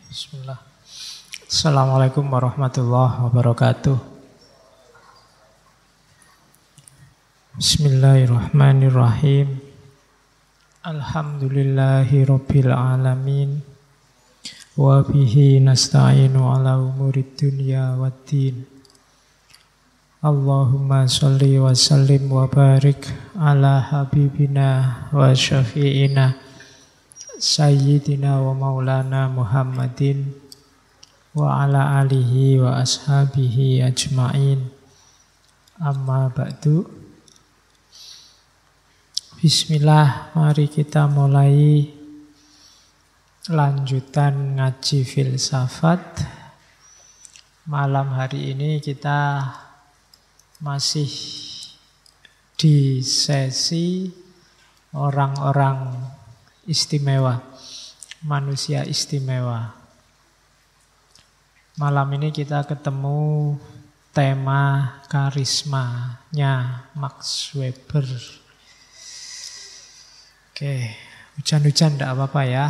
Bismillah. Assalamualaikum warahmatullahi wabarakatuh. Bismillahirrahmanirrahim. Alhamdulillahi rabbil alamin. Wa bihi nasta'inu ala umurid dunya waddin. Allahumma salli wa sallim wa barik ala habibina wa syafi'ina Sayyidina wa maulana Muhammadin wa ala alihi wa ashabihi ajma'in. Amma ba'du. Bismillah, mari kita mulai lanjutan ngaji filsafat. Malam hari ini kita masih di sesi orang-orang istimewa, manusia istimewa. Malam ini kita ketemu tema karismanya Max Weber. Oke, hujan-hujan tidak apa-apa ya.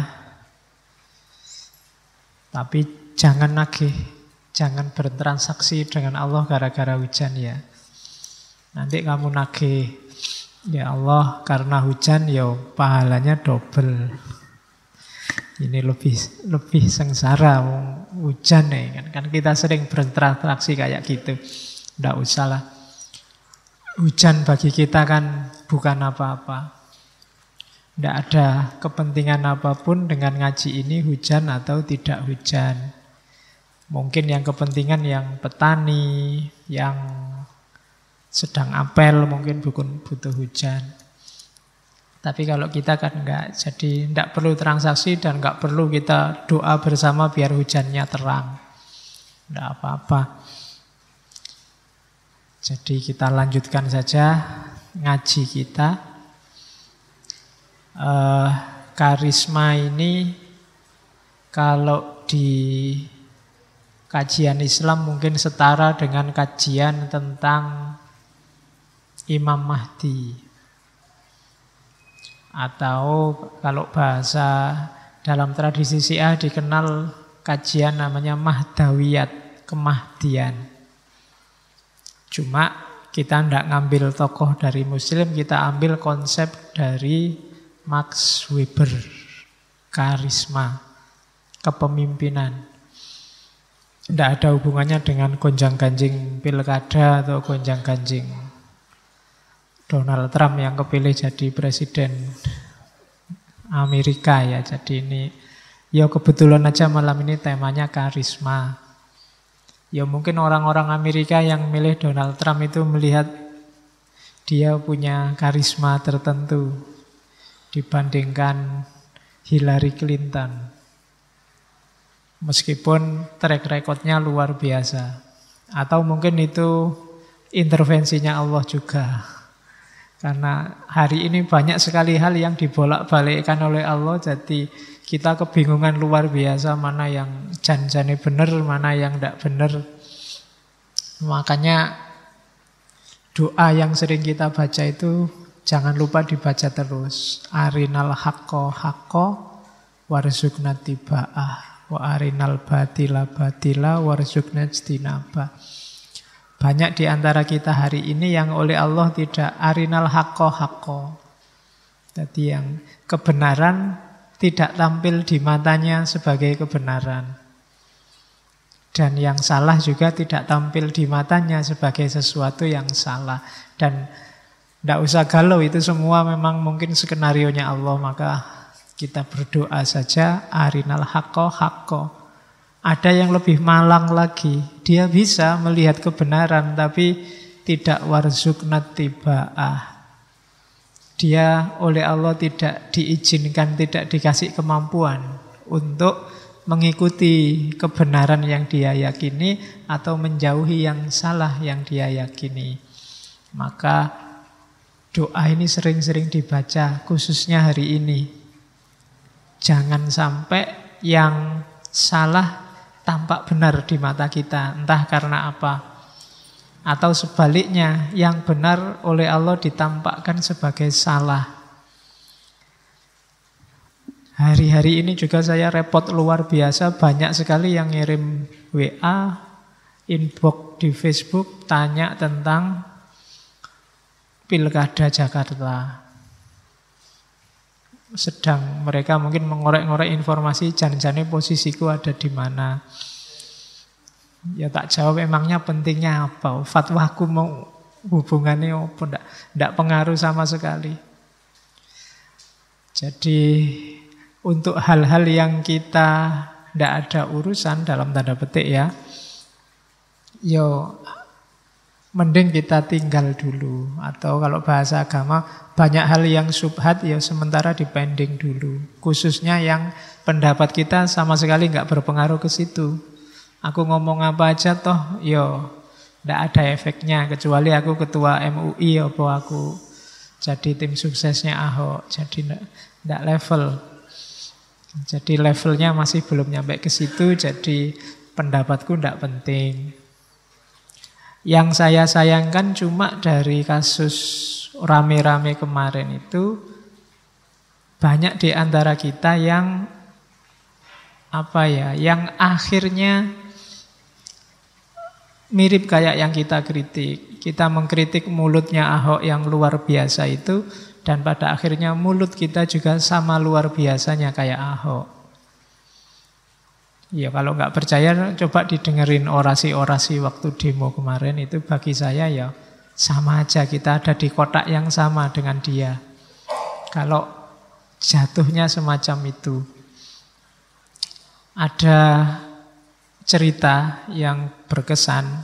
Tapi jangan nagih, jangan bertransaksi dengan Allah gara-gara hujan ya. Nanti kamu nagih, ya Allah, karena hujan ya pahalanya double. Ini lebih sengsara hujan nih kan kita sering berinteraksi kayak gitu. Nggak usah lah. Hujan bagi kita kan bukan apa-apa. Nggak ada kepentingan apapun dengan ngaji ini, hujan atau tidak hujan. Mungkin yang kepentingan yang petani, yang sedang apel mungkin butuh hujan. Tapi kalau kita kan enggak, jadi enggak perlu transaksi dan enggak perlu kita doa bersama biar hujannya terang. Enggak apa-apa. Jadi kita lanjutkan saja ngaji kita. Karisma ini kalau di kajian Islam mungkin setara dengan kajian tentang Imam Mahdi, atau kalau bahasa dalam tradisi Syiah dikenal kajian namanya Mahdawiyat, kemahdian. Cuma kita tidak ngambil tokoh dari Muslim, kita ambil konsep dari Max Weber, karisma, kepemimpinan. Tidak ada hubungannya dengan gonjang-ganjing pilkada atau gonjang-ganjing Donald Trump yang kepilih jadi presiden Amerika ya. Jadi ini ya kebetulan aja malam ini temanya karisma. Ya mungkin orang-orang Amerika yang milih Donald Trump itu melihat dia punya karisma tertentu dibandingkan Hillary Clinton. Meskipun track recordnya luar biasa. Atau mungkin itu intervensinya Allah juga. Karena hari ini banyak sekali hal yang dibolak-balikkan oleh Allah. Jadi kita kebingungan luar biasa mana yang jan-jane benar, mana yang tidak benar. Makanya doa yang sering kita baca itu jangan lupa dibaca terus. Arinal haqqo haqqo warzuqna tiba'ah wa arinal batila batila warzuqna ijtinabah. Banyak di antara kita hari ini yang oleh Allah tidak arinal haqqo haqqo. Jadi yang kebenaran tidak tampil di matanya sebagai kebenaran. Dan yang salah juga tidak tampil di matanya sebagai sesuatu yang salah. Dan tidak usah galau, itu semua memang mungkin skenarionya Allah. Maka kita berdoa saja arinal haqqo haqqo. Ada yang lebih malang lagi. Dia bisa melihat kebenaran tapi tidak warzuqna tiba'ah. Dia oleh Allah tidak diizinkan, tidak dikasih kemampuan untuk mengikuti kebenaran yang dia yakini atau menjauhi yang salah yang dia yakini. Maka doa ini sering-sering dibaca, khususnya hari ini. Jangan sampai yang salah tampak benar di mata kita, entah karena apa. Atau sebaliknya, yang benar oleh Allah ditampakkan sebagai salah. Hari-hari ini juga saya repot luar biasa, banyak sekali yang ngirim WA, inbox di Facebook, tanya tentang Pilkada Jakarta. Sedang mereka mungkin mengorek-ngorek informasi, jangan-jangan posisiku ada di mana. Ya tak jawab, emangnya pentingnya apa? Fatwaku mau hubungannya apa? Tidak pengaruh sama sekali. Jadi untuk hal-hal yang kita tidak ada urusan dalam tanda petik ya, yo mending kita tinggal dulu. Atau kalau bahasa agama, banyak hal yang subhat ya sementara dipending dulu. Khususnya yang pendapat kita sama sekali nggak berpengaruh ke situ. Aku ngomong apa aja toh, yo tidak ada efeknya. Kecuali aku ketua MUI, apa aku jadi tim suksesnya Ahok. Jadi tidak level. Jadi levelnya masih belum nyampe ke situ, jadi pendapatku tidak penting. Yang saya sayangkan cuma dari kasus rame-rame kemarin itu, banyak di antara kita yang yang akhirnya mirip kayak yang kita kritik. Kita mengkritik mulutnya Ahok yang luar biasa itu, dan pada akhirnya mulut kita juga sama luar biasanya kayak Ahok. Ya kalau nggak percaya coba didengerin orasi-orasi waktu demo kemarin, itu bagi saya ya sama aja, kita ada di kotak yang sama dengan dia. Kalau jatuhnya semacam itu. Ada cerita yang berkesan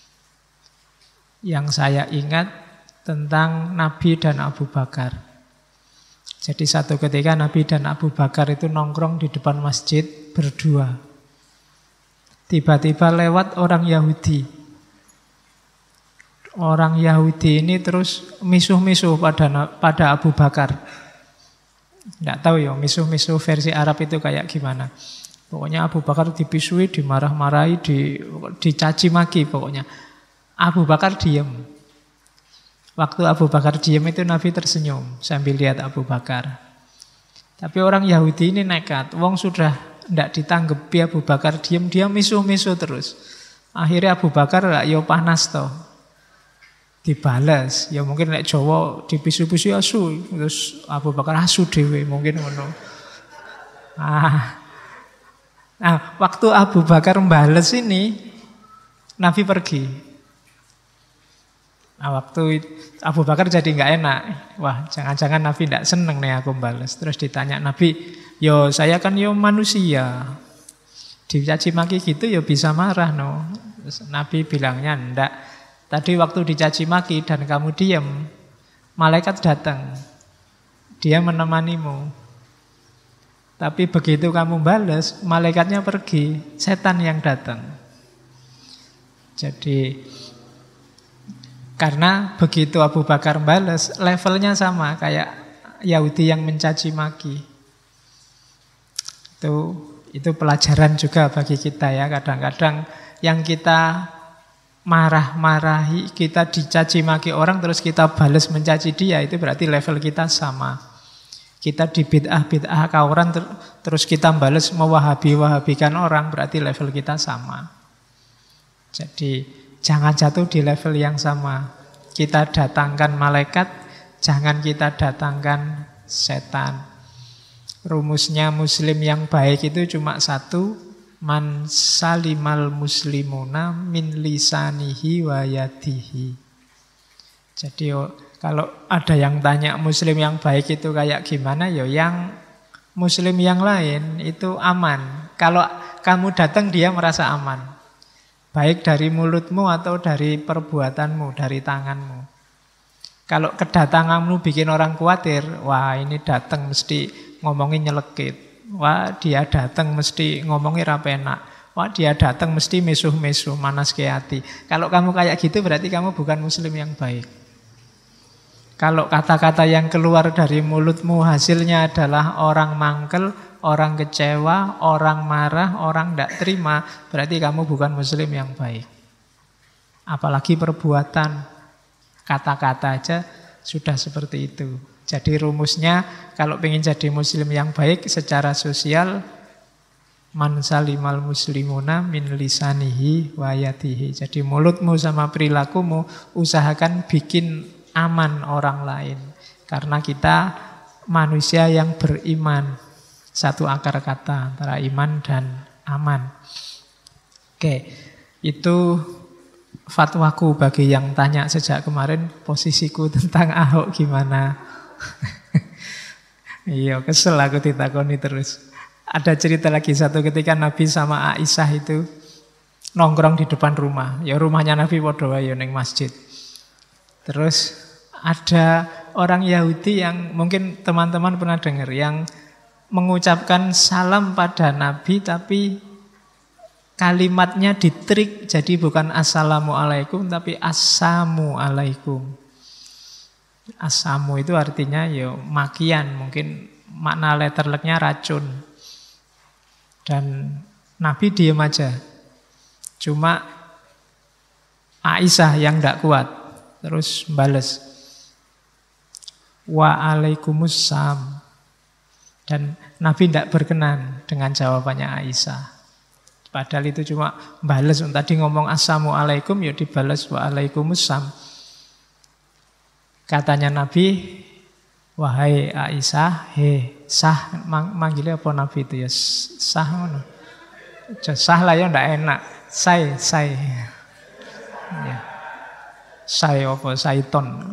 yang saya ingat tentang Nabi dan Abu Bakar. Jadi satu ketika Nabi dan Abu Bakar itu nongkrong di depan masjid berdua. Tiba-tiba lewat orang Yahudi. Orang Yahudi ini terus misuh-misuh pada Abu Bakar. Nggak tahu ya, misuh-misuh versi Arab itu kayak gimana. Pokoknya Abu Bakar dipisui, dimarah-marahi, dicaci maki pokoknya. Abu Bakar diam. Waktu Abu Bakar diam itu Nabi tersenyum sambil lihat Abu Bakar. Tapi orang Yahudi ini nekat. Wong sudah tidak ditanggapi Abu Bakar diam, dia misuh-misuh terus. Akhirnya Abu Bakar ya panas toh. Dibalas. Ya mungkin nek Jawa dipisu-pisu asu. Terus Abu Bakar asu dhewe mungkin ngono. Nah, waktu Abu Bakar membalas ini, Nabi pergi. Nah, waktu Abu Bakar jadi nggak enak. Wah, jangan-jangan Nabi tidak seneng nih aku balas. Terus ditanya Nabi, yo saya kan yo manusia. Dicaci maki gitu yo bisa marah no. Terus Nabi bilangnya enggak. Tadi waktu dicaci maki dan kamu diam, malaikat datang. Dia menemanimu. Tapi begitu kamu balas, malaikatnya pergi, setan yang datang. Jadi karena begitu Abu Bakar balas, levelnya sama kayak Yahudi yang mencaci maki. Itu pelajaran juga bagi kita ya. Kadang-kadang yang kita marah-marahi, kita dicaci maki orang terus kita balas mencaci dia, itu berarti level kita sama. Kita di bid'ah orang terus kita balas mewahabi-wahabikan orang, berarti level kita sama. Jadi jangan jatuh di level yang sama. Kita datangkan malaikat, jangan kita datangkan setan. Rumusnya muslim yang baik itu cuma satu, man salimal muslimuna min lisanihi wa yadihi. Jadi kalau ada yang tanya muslim yang baik itu kayak gimana, ya yang muslim yang lain itu aman. Kalau kamu datang dia merasa aman. Baik dari mulutmu atau dari perbuatanmu, dari tanganmu. Kalau kedatanganmu bikin orang khawatir, wah ini datang mesti ngomongin nyelekit. Wah dia datang mesti ngomongin rapenak. Wah dia datang mesti mesuh-mesuh, manas ke hati. Kalau kamu kayak gitu berarti kamu bukan muslim yang baik. Kalau kata-kata yang keluar dari mulutmu hasilnya adalah orang mangkel, orang kecewa, orang marah, orang tidak terima, berarti kamu bukan muslim yang baik. Apalagi perbuatan, kata-kata aja sudah seperti itu. Jadi rumusnya kalau pengen jadi muslim yang baik secara sosial, man salimal muslimuna min lisanihi wa yadihi. Jadi mulutmu sama perilakumu usahakan bikin aman orang lain. Karena kita manusia yang beriman. Satu akar kata antara iman dan aman. Oke, itu fatwaku bagi yang tanya sejak kemarin posisiku tentang Ahok gimana. Iya, kesel aku ditakoni terus. Ada cerita lagi satu ketika Nabi sama Aisyah itu nongkrong di depan rumah. Ya rumahnya Nabi padha wae ning masjid. Terus ada orang Yahudi yang mungkin teman-teman pernah dengar yang mengucapkan salam pada Nabi tapi kalimatnya ditrik jadi bukan assalamualaikum tapi assamualaikum. Asamu itu artinya ya makian, mungkin makna letterleknya racun. Dan Nabi diem aja. Cuma Aisyah yang tidak kuat. Terus bales. Waalaikumsalam. Dan Nabi tidak berkenan dengan jawabannya Aisyah. Padahal itu cuma bales. Tadi ngomong assalamualaikum ya dibales waalaikumsalam. Katanya Nabi, wahai Aisyah, sah, manggilnya apa Nabi itu ya? Sah mana? Sah lah ya ndak enak. Say. Ya. Say apa? Saiton.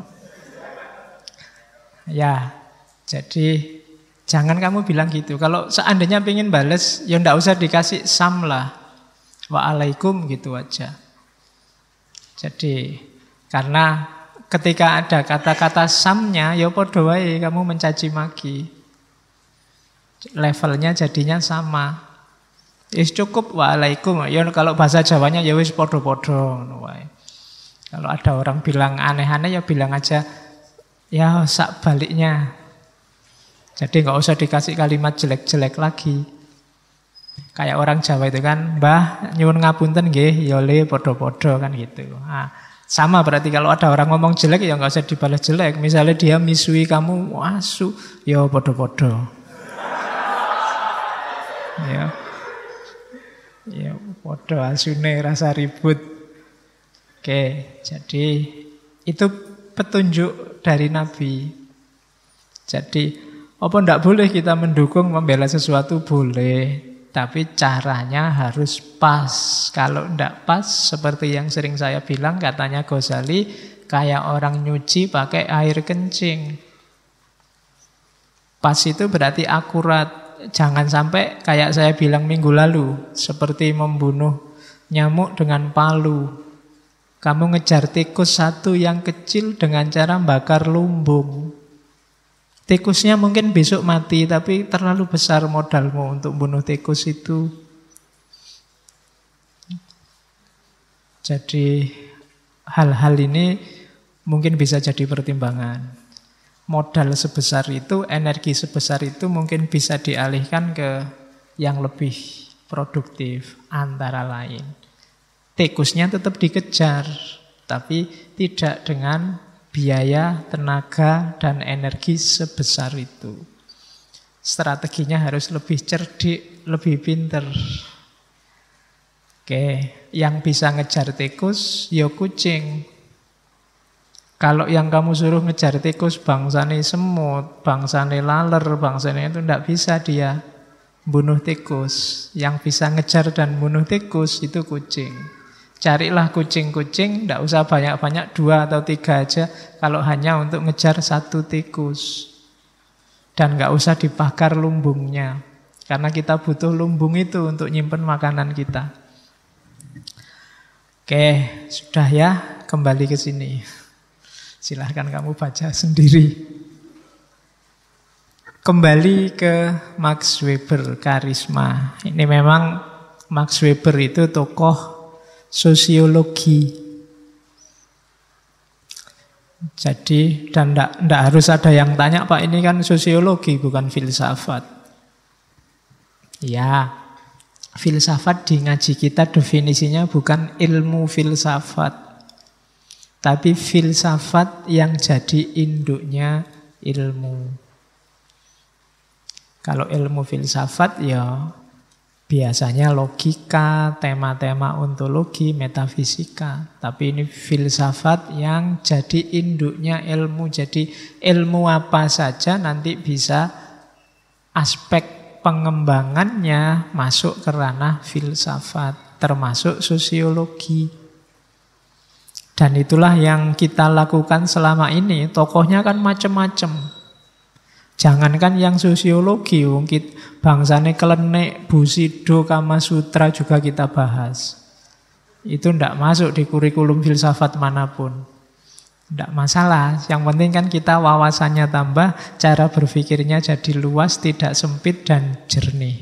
Ya, jadi jangan kamu bilang gitu. Kalau seandainya pengen bales, ya ndak usah dikasih sam lah. Waalaikum gitu aja. Jadi, karena ketika ada kata-kata samnya, ya padha wae kamu mencaci maki. Levelnya jadinya sama. Wis cukup waalaikum. Ya kalau bahasa Jawanya ya wis padha-padha ngono wae. Kalau ada orang bilang aneh-aneh ya bilang aja ya sak baliknya. Jadi enggak usah dikasih kalimat jelek-jelek lagi. Kayak orang Jawa itu kan, Mbah nyuwun ngapunten nggih, ya le padha-padha kan gitu. Nah, sama berarti kalau ada orang ngomong jelek ya nggak usah dibalas jelek. Misalnya dia misui kamu, wasu, ya podo-podo. Ya podo asune rasa ribut. Oke, jadi itu petunjuk dari Nabi. Jadi apa ndak boleh kita mendukung membela sesuatu boleh. Tapi caranya harus pas. Kalau tidak pas, seperti yang sering saya bilang, katanya Ghazali, kayak orang nyuci pakai air kencing. Pas itu berarti akurat. Jangan sampai kayak saya bilang minggu lalu, seperti membunuh nyamuk dengan palu. Kamu ngejar tikus satu yang kecil dengan cara bakar lumbung. Tikusnya mungkin besok mati, tapi terlalu besar modalmu untuk bunuh tikus itu. Jadi hal-hal ini mungkin bisa jadi pertimbangan. Modal sebesar itu, energi sebesar itu mungkin bisa dialihkan ke yang lebih produktif antara lain. Tikusnya tetap dikejar, tapi tidak dengan biaya, tenaga, dan energi sebesar itu. Strateginya harus lebih cerdik, lebih pinter. Oke, yang bisa ngejar tikus, ya kucing. Kalau yang kamu suruh ngejar tikus, bangsane semut, bangsane laler, bangsane itu tidak bisa dia bunuh tikus. Yang bisa ngejar dan bunuh tikus itu kucing. Carilah kucing-kucing, tidak usah banyak-banyak, 2 atau 3 aja, kalau hanya untuk ngejar satu tikus. Dan nggak usah dibakar lumbungnya, karena kita butuh lumbung itu untuk nyimpen makanan kita. Oke, sudah ya, kembali ke sini. Silahkan kamu baca sendiri. Kembali ke Max Weber, karisma. Ini memang Max Weber itu tokoh sosiologi. Jadi, dan tidak harus ada yang tanya, Pak ini kan sosiologi bukan filsafat. Ya, filsafat di ngaji kita definisinya bukan ilmu filsafat, tapi filsafat yang jadi induknya ilmu. Kalau ilmu filsafat ya biasanya logika, tema-tema ontologi, metafisika. Tapi ini filsafat yang jadi induknya ilmu. Jadi ilmu apa saja nanti bisa aspek pengembangannya masuk ke ranah filsafat, termasuk sosiologi. Dan itulah yang kita lakukan selama ini. Tokohnya kan macam-macam. Jangankan yang sosiologi, bangsane Klenik, Bushido, Kama Sutra juga kita bahas. Itu tidak masuk di kurikulum filsafat manapun. Tidak masalah, yang penting kan kita wawasannya tambah, cara berpikirnya jadi luas, tidak sempit dan jernih.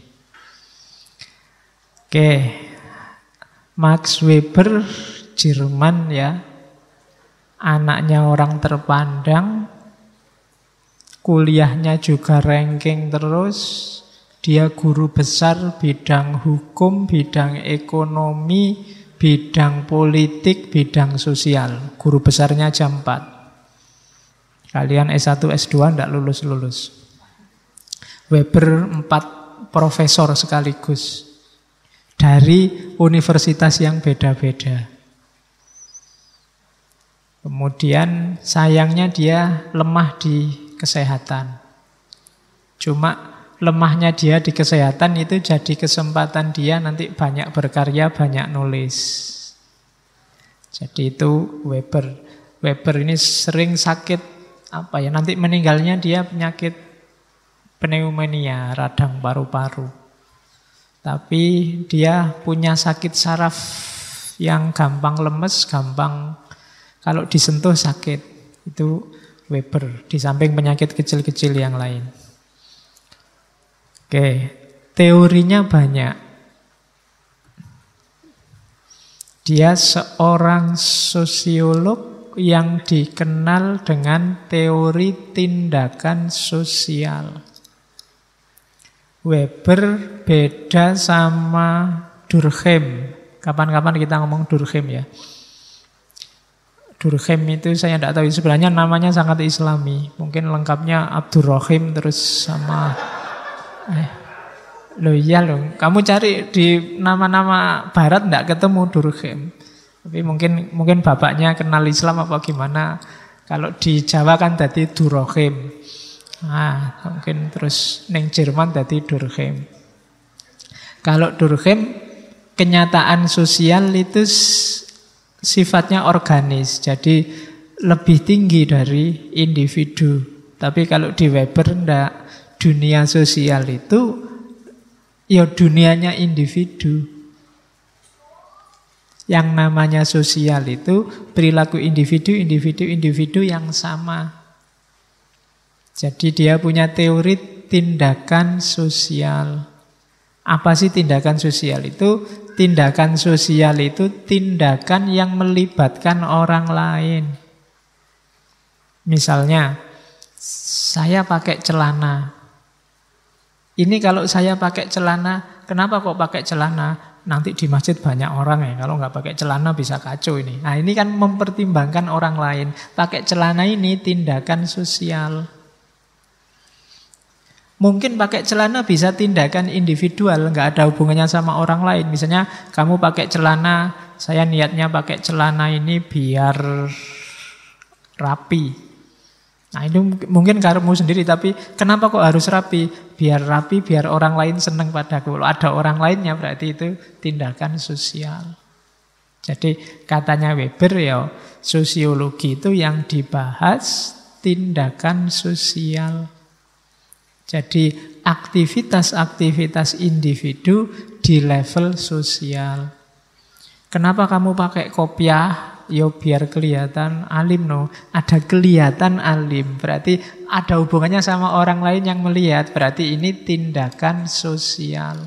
Oke, Max Weber, Jerman ya, anaknya orang terpandang, kuliahnya juga ranking terus. Dia guru besar bidang hukum, bidang ekonomi, bidang politik, bidang sosial. Guru besarnya jam 4. Kalian S1, S2 tidak lulus-lulus. Weber 4 profesor sekaligus. Dari universitas yang beda-beda. Kemudian sayangnya dia lemah di kesehatan. Cuma lemahnya dia di kesehatan itu jadi kesempatan dia nanti banyak berkarya, banyak nulis. Jadi itu Weber. Weber ini sering sakit, nanti meninggalnya dia penyakit pneumonia, radang paru-paru. Tapi dia punya sakit saraf yang gampang lemes, gampang kalau disentuh sakit. Itu Weber, di samping penyakit kecil-kecil yang lain. Oke, teorinya banyak. Dia seorang sosiolog yang dikenal dengan teori tindakan sosial. Weber beda sama Durkheim. Kapan-kapan kita ngomong Durkheim ya. Durkheim itu saya tidak tahu, sebenarnya namanya sangat islami. Mungkin lengkapnya Abdurrahim terus sama kamu cari di nama-nama barat tidak ketemu Durkheim. Tapi mungkin bapaknya kenal Islam apa gimana. Kalau di Jawa kan tadi Durkheim. Mungkin terus neng Jerman tadi Durkheim. Kalau Durkheim, kenyataan sosial itu sifatnya organis, jadi lebih tinggi dari individu. Tapi kalau di Weber enggak, dunia sosial itu ya dunianya individu. Yang namanya sosial itu perilaku individu yang sama. Jadi dia punya teori tindakan sosial. Apa sih tindakan sosial itu? Tindakan sosial itu tindakan yang melibatkan orang lain. Misalnya, saya pakai celana. Ini kalau saya pakai celana, kenapa kok pakai celana? Nanti di masjid banyak orang ya, kalau nggak pakai celana bisa kacau ini. Nah, ini kan mempertimbangkan orang lain. Pakai celana ini tindakan sosial. Mungkin pakai celana bisa tindakan individual, nggak ada hubungannya sama orang lain. Misalnya kamu pakai celana, saya niatnya pakai celana ini biar rapi. Nah itu mungkin kamu sendiri, tapi kenapa kok harus rapi? Biar rapi, biar orang lain senang padaku. Kalau ada orang lainnya berarti itu tindakan sosial. Jadi katanya Weber ya, sosiologi itu yang dibahas tindakan sosial. Jadi aktivitas-aktivitas individu di level sosial. Kenapa kamu pakai kopiah? Ya biar kelihatan alim Ada kelihatan alim. Berarti ada hubungannya sama orang lain yang melihat. Berarti ini tindakan sosial.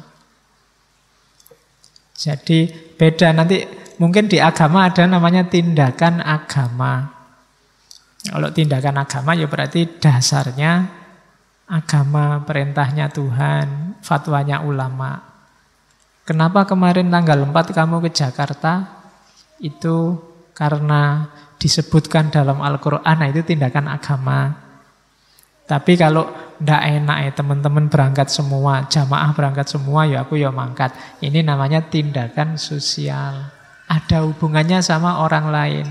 Jadi beda. Nanti mungkin di agama ada namanya tindakan agama. Kalau tindakan agama ya berarti dasarnya agama, perintahnya Tuhan, fatwanya ulama. Kenapa kemarin tanggal 4 kamu ke Jakarta? Itu karena disebutkan dalam Al-Quran, itu tindakan agama. Tapi kalau ndak enak ya teman-teman berangkat semua, jamaah berangkat semua, ya aku ya mangkat. Ini namanya tindakan sosial. Ada hubungannya sama orang lain.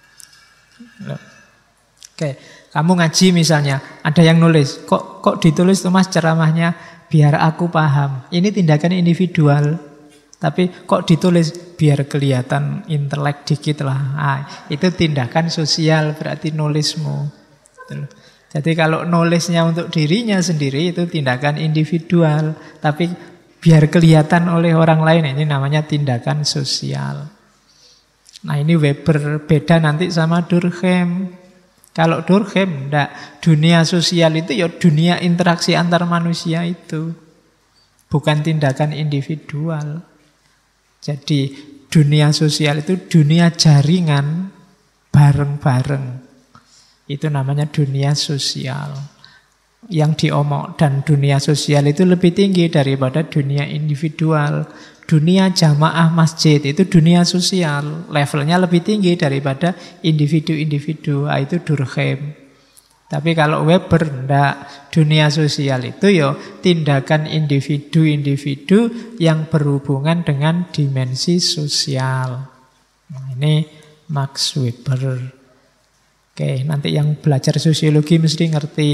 Oke, kamu ngaji misalnya, ada yang nulis, kok ditulis tuh Mas ceramahnya biar aku paham. Ini tindakan individual. Tapi kok ditulis biar kelihatan intelek dikit lah. Itu tindakan sosial, berarti nulismu. Jadi kalau nulisnya untuk dirinya sendiri itu tindakan individual. Tapi biar kelihatan oleh orang lain, ini namanya tindakan sosial. Nah ini Weber beda nanti sama Durkheim. Kalau Durkheim enggak, dunia sosial itu ya dunia interaksi antar manusia itu. Bukan tindakan individual. Jadi dunia sosial itu dunia jaringan bareng-bareng. Itu namanya dunia sosial. Yang diomong, dan dunia sosial itu lebih tinggi daripada dunia individual. Dunia jamaah masjid itu dunia sosial. Levelnya lebih tinggi daripada individu-individu. Itu Durkheim. Tapi kalau Weber enggak, dunia sosial itu ya tindakan individu-individu yang berhubungan dengan dimensi sosial. Nah, ini Max Weber. Oke, nanti yang belajar sosiologi mesti ngerti.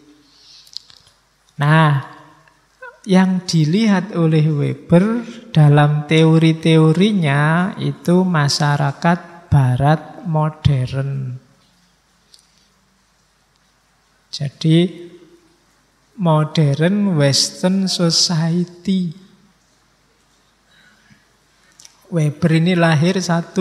Nah, yang dilihat oleh Weber dalam teori-teorinya itu masyarakat barat modern. Jadi modern Western Society. Weber ini lahir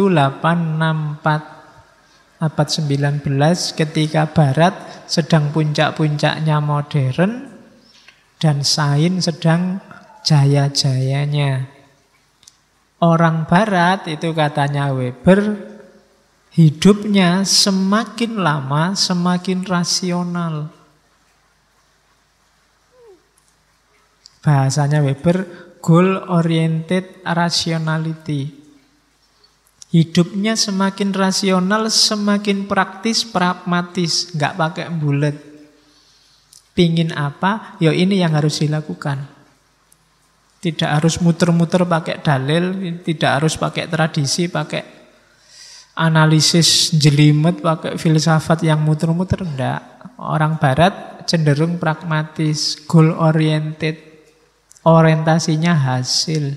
1864 abad 19 ketika Barat sedang puncak-puncaknya modern dan sains sedang jaya-jayanya. Orang Barat itu katanya Weber, hidupnya semakin lama semakin rasional. Bahasanya Weber, goal-oriented rationality. Hidupnya semakin rasional, semakin praktis, pragmatis. Nggak pakai bulet. Pingin apa, ya ini yang harus dilakukan. Tidak harus muter-muter pakai dalil, tidak harus pakai tradisi, pakai analisis jelimet, pakai filsafat yang muter-muter, enggak. Orang Barat cenderung pragmatis, goal oriented, orientasinya hasil.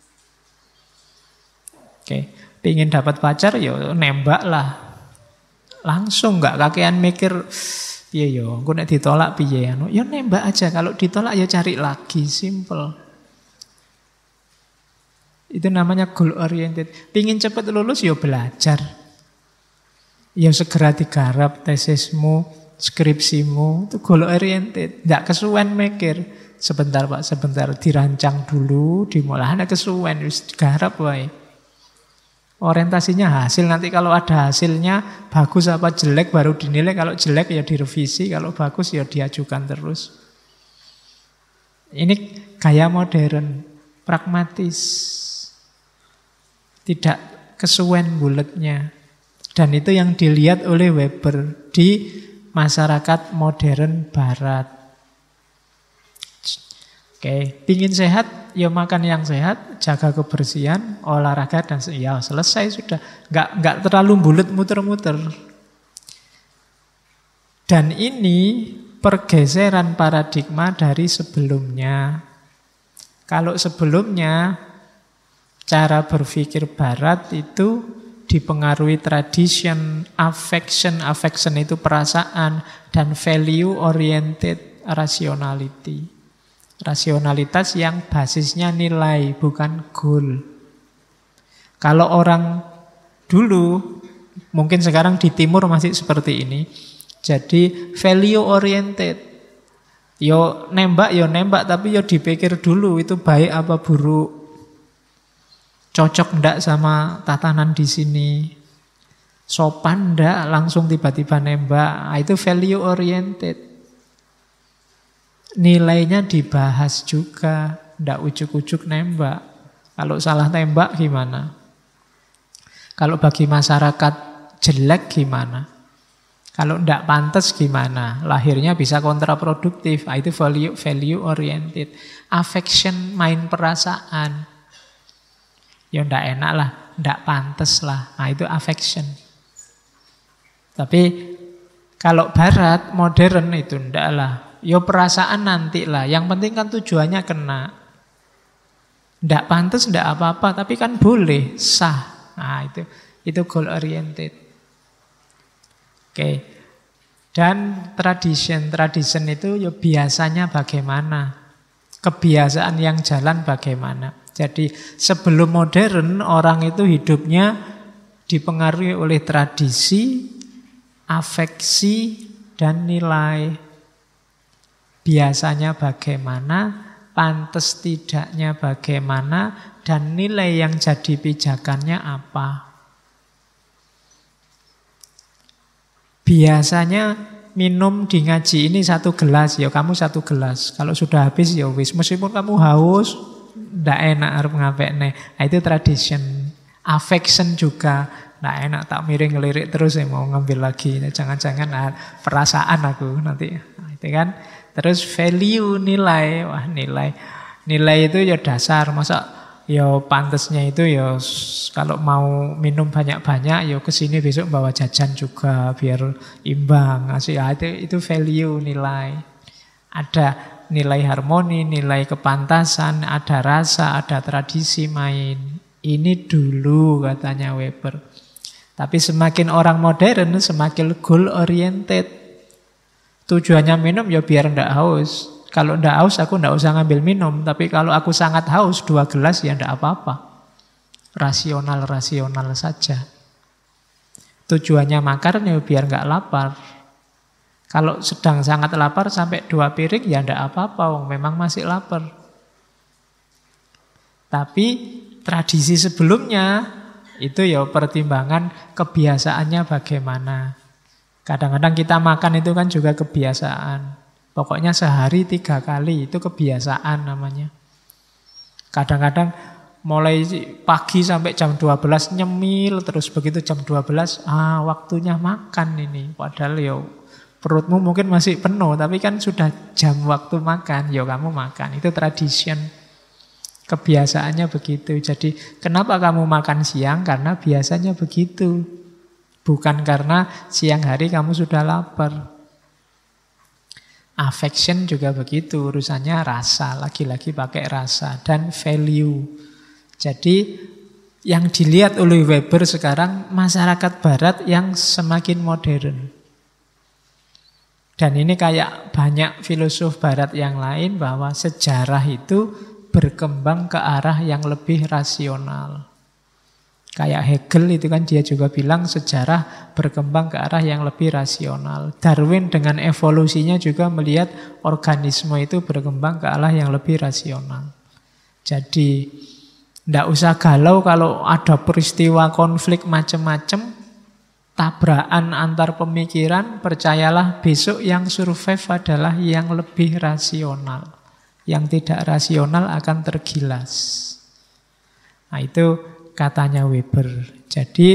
Oke, pingin dapat pacar, ya nembak lah, langsung, enggak kakean mikir, iya yo, aku nek ditolak piye anu, ya nembak aja. Kalau ditolak ya cari lagi, simple. Itu namanya goal oriented. Pingin cepat lulus ya belajar. Ya segera digarap tesismu, skripsimu, itu goal oriented. Tidak kesuwen mikir. Sebentar Pak, sebentar dirancang dulu, dimulai ada kesuwen, wis digarap wae. Orientasinya hasil, nanti kalau ada hasilnya bagus apa jelek baru dinilai. Kalau jelek ya direvisi, kalau bagus ya diajukan terus. Ini gaya modern, pragmatis. Tidak kesuwen buletnya. Dan itu yang dilihat oleh Weber di masyarakat modern Barat. Oke, pingin sehat, ya makan yang sehat, jaga kebersihan, olahraga, dan ya selesai sudah. Nggak terlalu bulet muter-muter. Dan ini pergeseran paradigma dari sebelumnya. Kalau sebelumnya cara berpikir Barat itu dipengaruhi tradition, affection itu perasaan, dan value oriented rationality. Rasionalitas yang basisnya nilai, bukan goal. Kalau orang dulu, mungkin sekarang di timur masih seperti ini, jadi value oriented. Yo nembak, tapi yo dipikir dulu itu baik apa buruk. Cocok ndak sama tatanan di sini, sopan ndak, langsung tiba-tiba nembak. Itu value oriented. Nilainya dibahas juga, ndak ujuk-ujuk nembak. Kalau salah tembak gimana? Kalau bagi masyarakat jelek gimana? Kalau ndak pantas gimana? Lahirnya bisa kontraproduktif. Itu value oriented. Affection, main perasaan. Ya ndak enak lah, ndak pantas lah. Itu affection. Tapi kalau barat, modern itu ndak lah. Ya perasaan nanti lah. Yang penting kan tujuannya kena. Ndak pantas, ndak apa-apa. Tapi kan boleh, sah. Itu goal oriented. Oke. Dan tradition itu ya biasanya bagaimana? Kebiasaan yang jalan bagaimana? Jadi sebelum modern orang itu hidupnya dipengaruhi oleh tradisi, afeksi, dan nilai. Biasanya bagaimana, pantas tidaknya bagaimana, dan nilai yang jadi pijakannya apa. Biasanya minum di ngaji ini 1 gelas, ya kamu 1 gelas. Kalau sudah habis ya wis. Meskipun kamu haus, ndak enak arep ngapekne. Itu tradition. Affection juga ndak enak, tak miring ngelirik terus mau ngambil lagi. Jangan-jangan perasaan aku nanti. Itu kan. Terus value, nilai. Wah, nilai. Nilai itu ya dasar. Masa ya pantasnya itu ya kalau mau minum banyak-banyak ya kesini besok bawa jajan juga biar imbang. Itu value, nilai. Ada nilai harmoni, nilai kepantasan, ada rasa, ada tradisi main. Ini dulu katanya Weber. Tapi semakin orang modern semakin goal oriented. Tujuannya minum ya biar ndak haus. Kalau ndak haus aku ndak usah ngambil minum. Tapi kalau aku sangat haus 2 gelas ya ndak apa-apa. Rasional saja. Tujuannya makan ya biar nggak lapar. Kalau sedang sangat lapar sampai 2 piring ya ndak apa-apa. Memang masih lapar. Tapi tradisi sebelumnya itu ya pertimbangan kebiasaannya bagaimana. Kadang-kadang kita makan itu kan juga kebiasaan. Pokoknya sehari 3 kali, itu kebiasaan namanya. Kadang-kadang mulai pagi sampai jam 12 nyemil, terus begitu jam 12, waktunya makan ini. Padahal ya perutmu mungkin masih penuh, tapi kan sudah jam waktu makan, ya kamu makan. Itu tradition, kebiasaannya begitu. Jadi kenapa kamu makan siang? Karena biasanya begitu. Bukan karena siang hari kamu sudah lapar. Affection juga begitu, urusannya rasa, lagi-lagi pakai rasa, dan value. Jadi yang dilihat oleh Weber sekarang masyarakat barat yang semakin modern. Dan ini kayak banyak filosof barat yang lain bahwa sejarah itu berkembang ke arah yang lebih rasional. Kayak Hegel itu kan dia juga bilang sejarah berkembang ke arah yang lebih rasional. Darwin dengan evolusinya juga melihat organisme itu berkembang ke arah yang lebih rasional. Jadi tidak usah galau kalau ada peristiwa konflik macam-macam, tabrakan antar pemikiran, percayalah besok yang survive adalah yang lebih rasional. Yang tidak rasional akan tergilas. Nah itu katanya Weber. Jadi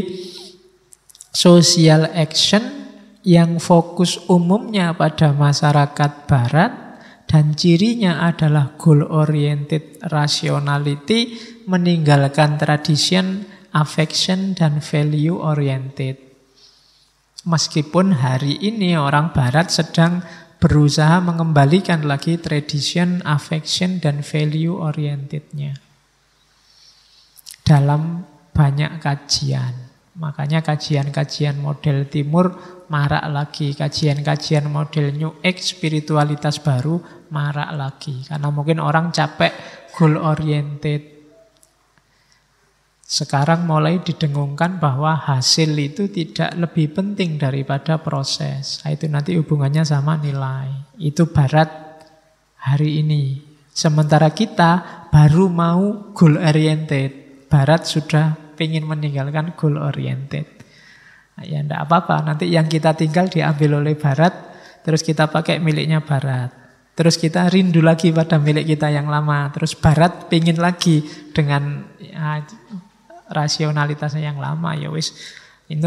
social action yang fokus umumnya pada masyarakat barat dan cirinya adalah goal oriented rationality, meninggalkan tradition, affection, dan value oriented. Meskipun hari ini orang barat sedang berusaha mengembalikan lagi tradition, affection, dan value orientednya dalam banyak kajian. Makanya kajian-kajian model timur marak lagi. Kajian-kajian model New Age, spiritualitas baru marak lagi. Karena mungkin orang capek goal oriented. Sekarang mulai didengungkan bahwa hasil itu tidak lebih penting daripada proses. Itu nanti hubungannya sama nilai. Itu barat hari ini. Sementara kita baru mau goal oriented. Barat sudah ingin meninggalkan goal oriented. Ya enggak apa-apa, nanti yang kita tinggal diambil oleh Barat, terus kita pakai miliknya Barat. Terus kita rindu lagi pada milik kita yang lama, terus Barat pingin lagi dengan rasionalitasnya yang lama. Ya wis, itu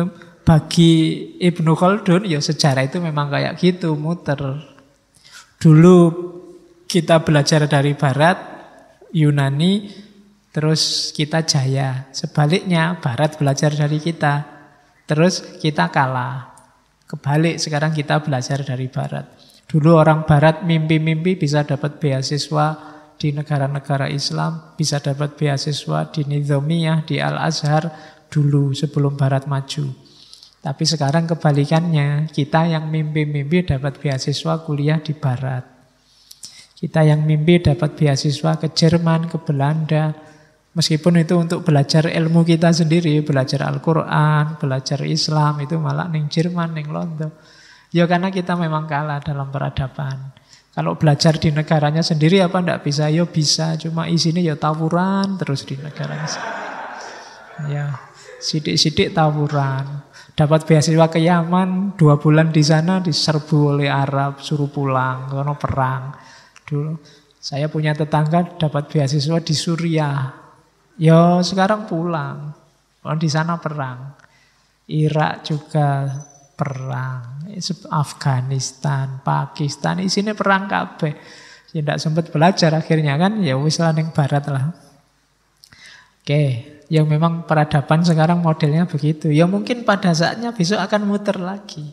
bagi Ibnu Khaldun, ya sejarah itu memang kayak gitu, muter. Dulu kita belajar dari Barat, Yunani, terus kita jaya. Sebaliknya, Barat belajar dari kita, terus kita kalah. Kebalik, sekarang kita belajar dari Barat. Dulu orang Barat mimpi-mimpi bisa dapat beasiswa di negara-negara Islam, bisa dapat beasiswa di Nizamiyah, di Al-Azhar, dulu sebelum Barat maju. Tapi sekarang kebalikannya, kita yang mimpi-mimpi dapat beasiswa kuliah di Barat. Kita yang mimpi dapat beasiswa ke Jerman, ke Belanda. Meskipun itu untuk belajar ilmu kita sendiri, belajar Al-Quran, belajar Islam, itu malah ning Jerman, ning London. Ya karena kita memang kalah dalam peradaban. Kalau belajar di negaranya sendiri apa ndak bisa? Ya bisa, cuma isinya ya tawuran terus di negaranya. Ya, sidik-sidik tawuran. Dapat beasiswa ke Yaman, 2 bulan di sana diserbu oleh Arab, suruh pulang, karena perang. Dulu saya punya tetangga dapat beasiswa di Suriah. Ya sekarang pulang. Oh, di sana perang. Irak juga perang. Afghanistan, Pakistan, isinya perang kabeh. Ya ndak sempat belajar akhirnya kan, ya wis lah ning barat lah. Oke, yang memang peradaban sekarang modelnya begitu. Ya mungkin pada saatnya besok akan muter lagi.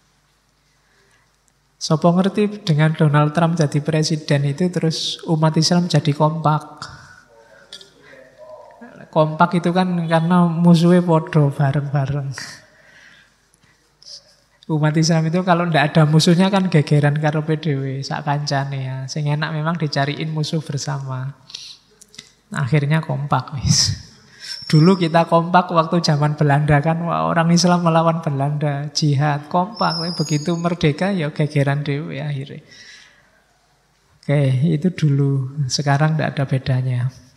Sopo ngerti dengan Donald Trump jadi presiden itu terus umat Islam jadi kompak. Kompak itu kan karena musuhnya podo bareng-bareng. Umat Islam itu kalau ndak ada musuhnya kan gegeran karo PDW, sak kancane ya. Sing enak memang dicariin musuh bersama. Nah, akhirnya kompak wis. Dulu kita kompak waktu zaman Belanda kan, wah, orang Islam melawan Belanda, jihad, kompak. Begitu merdeka ya gegeran dhewe akhirnya. Oke, itu dulu. Sekarang ndak ada bedanya.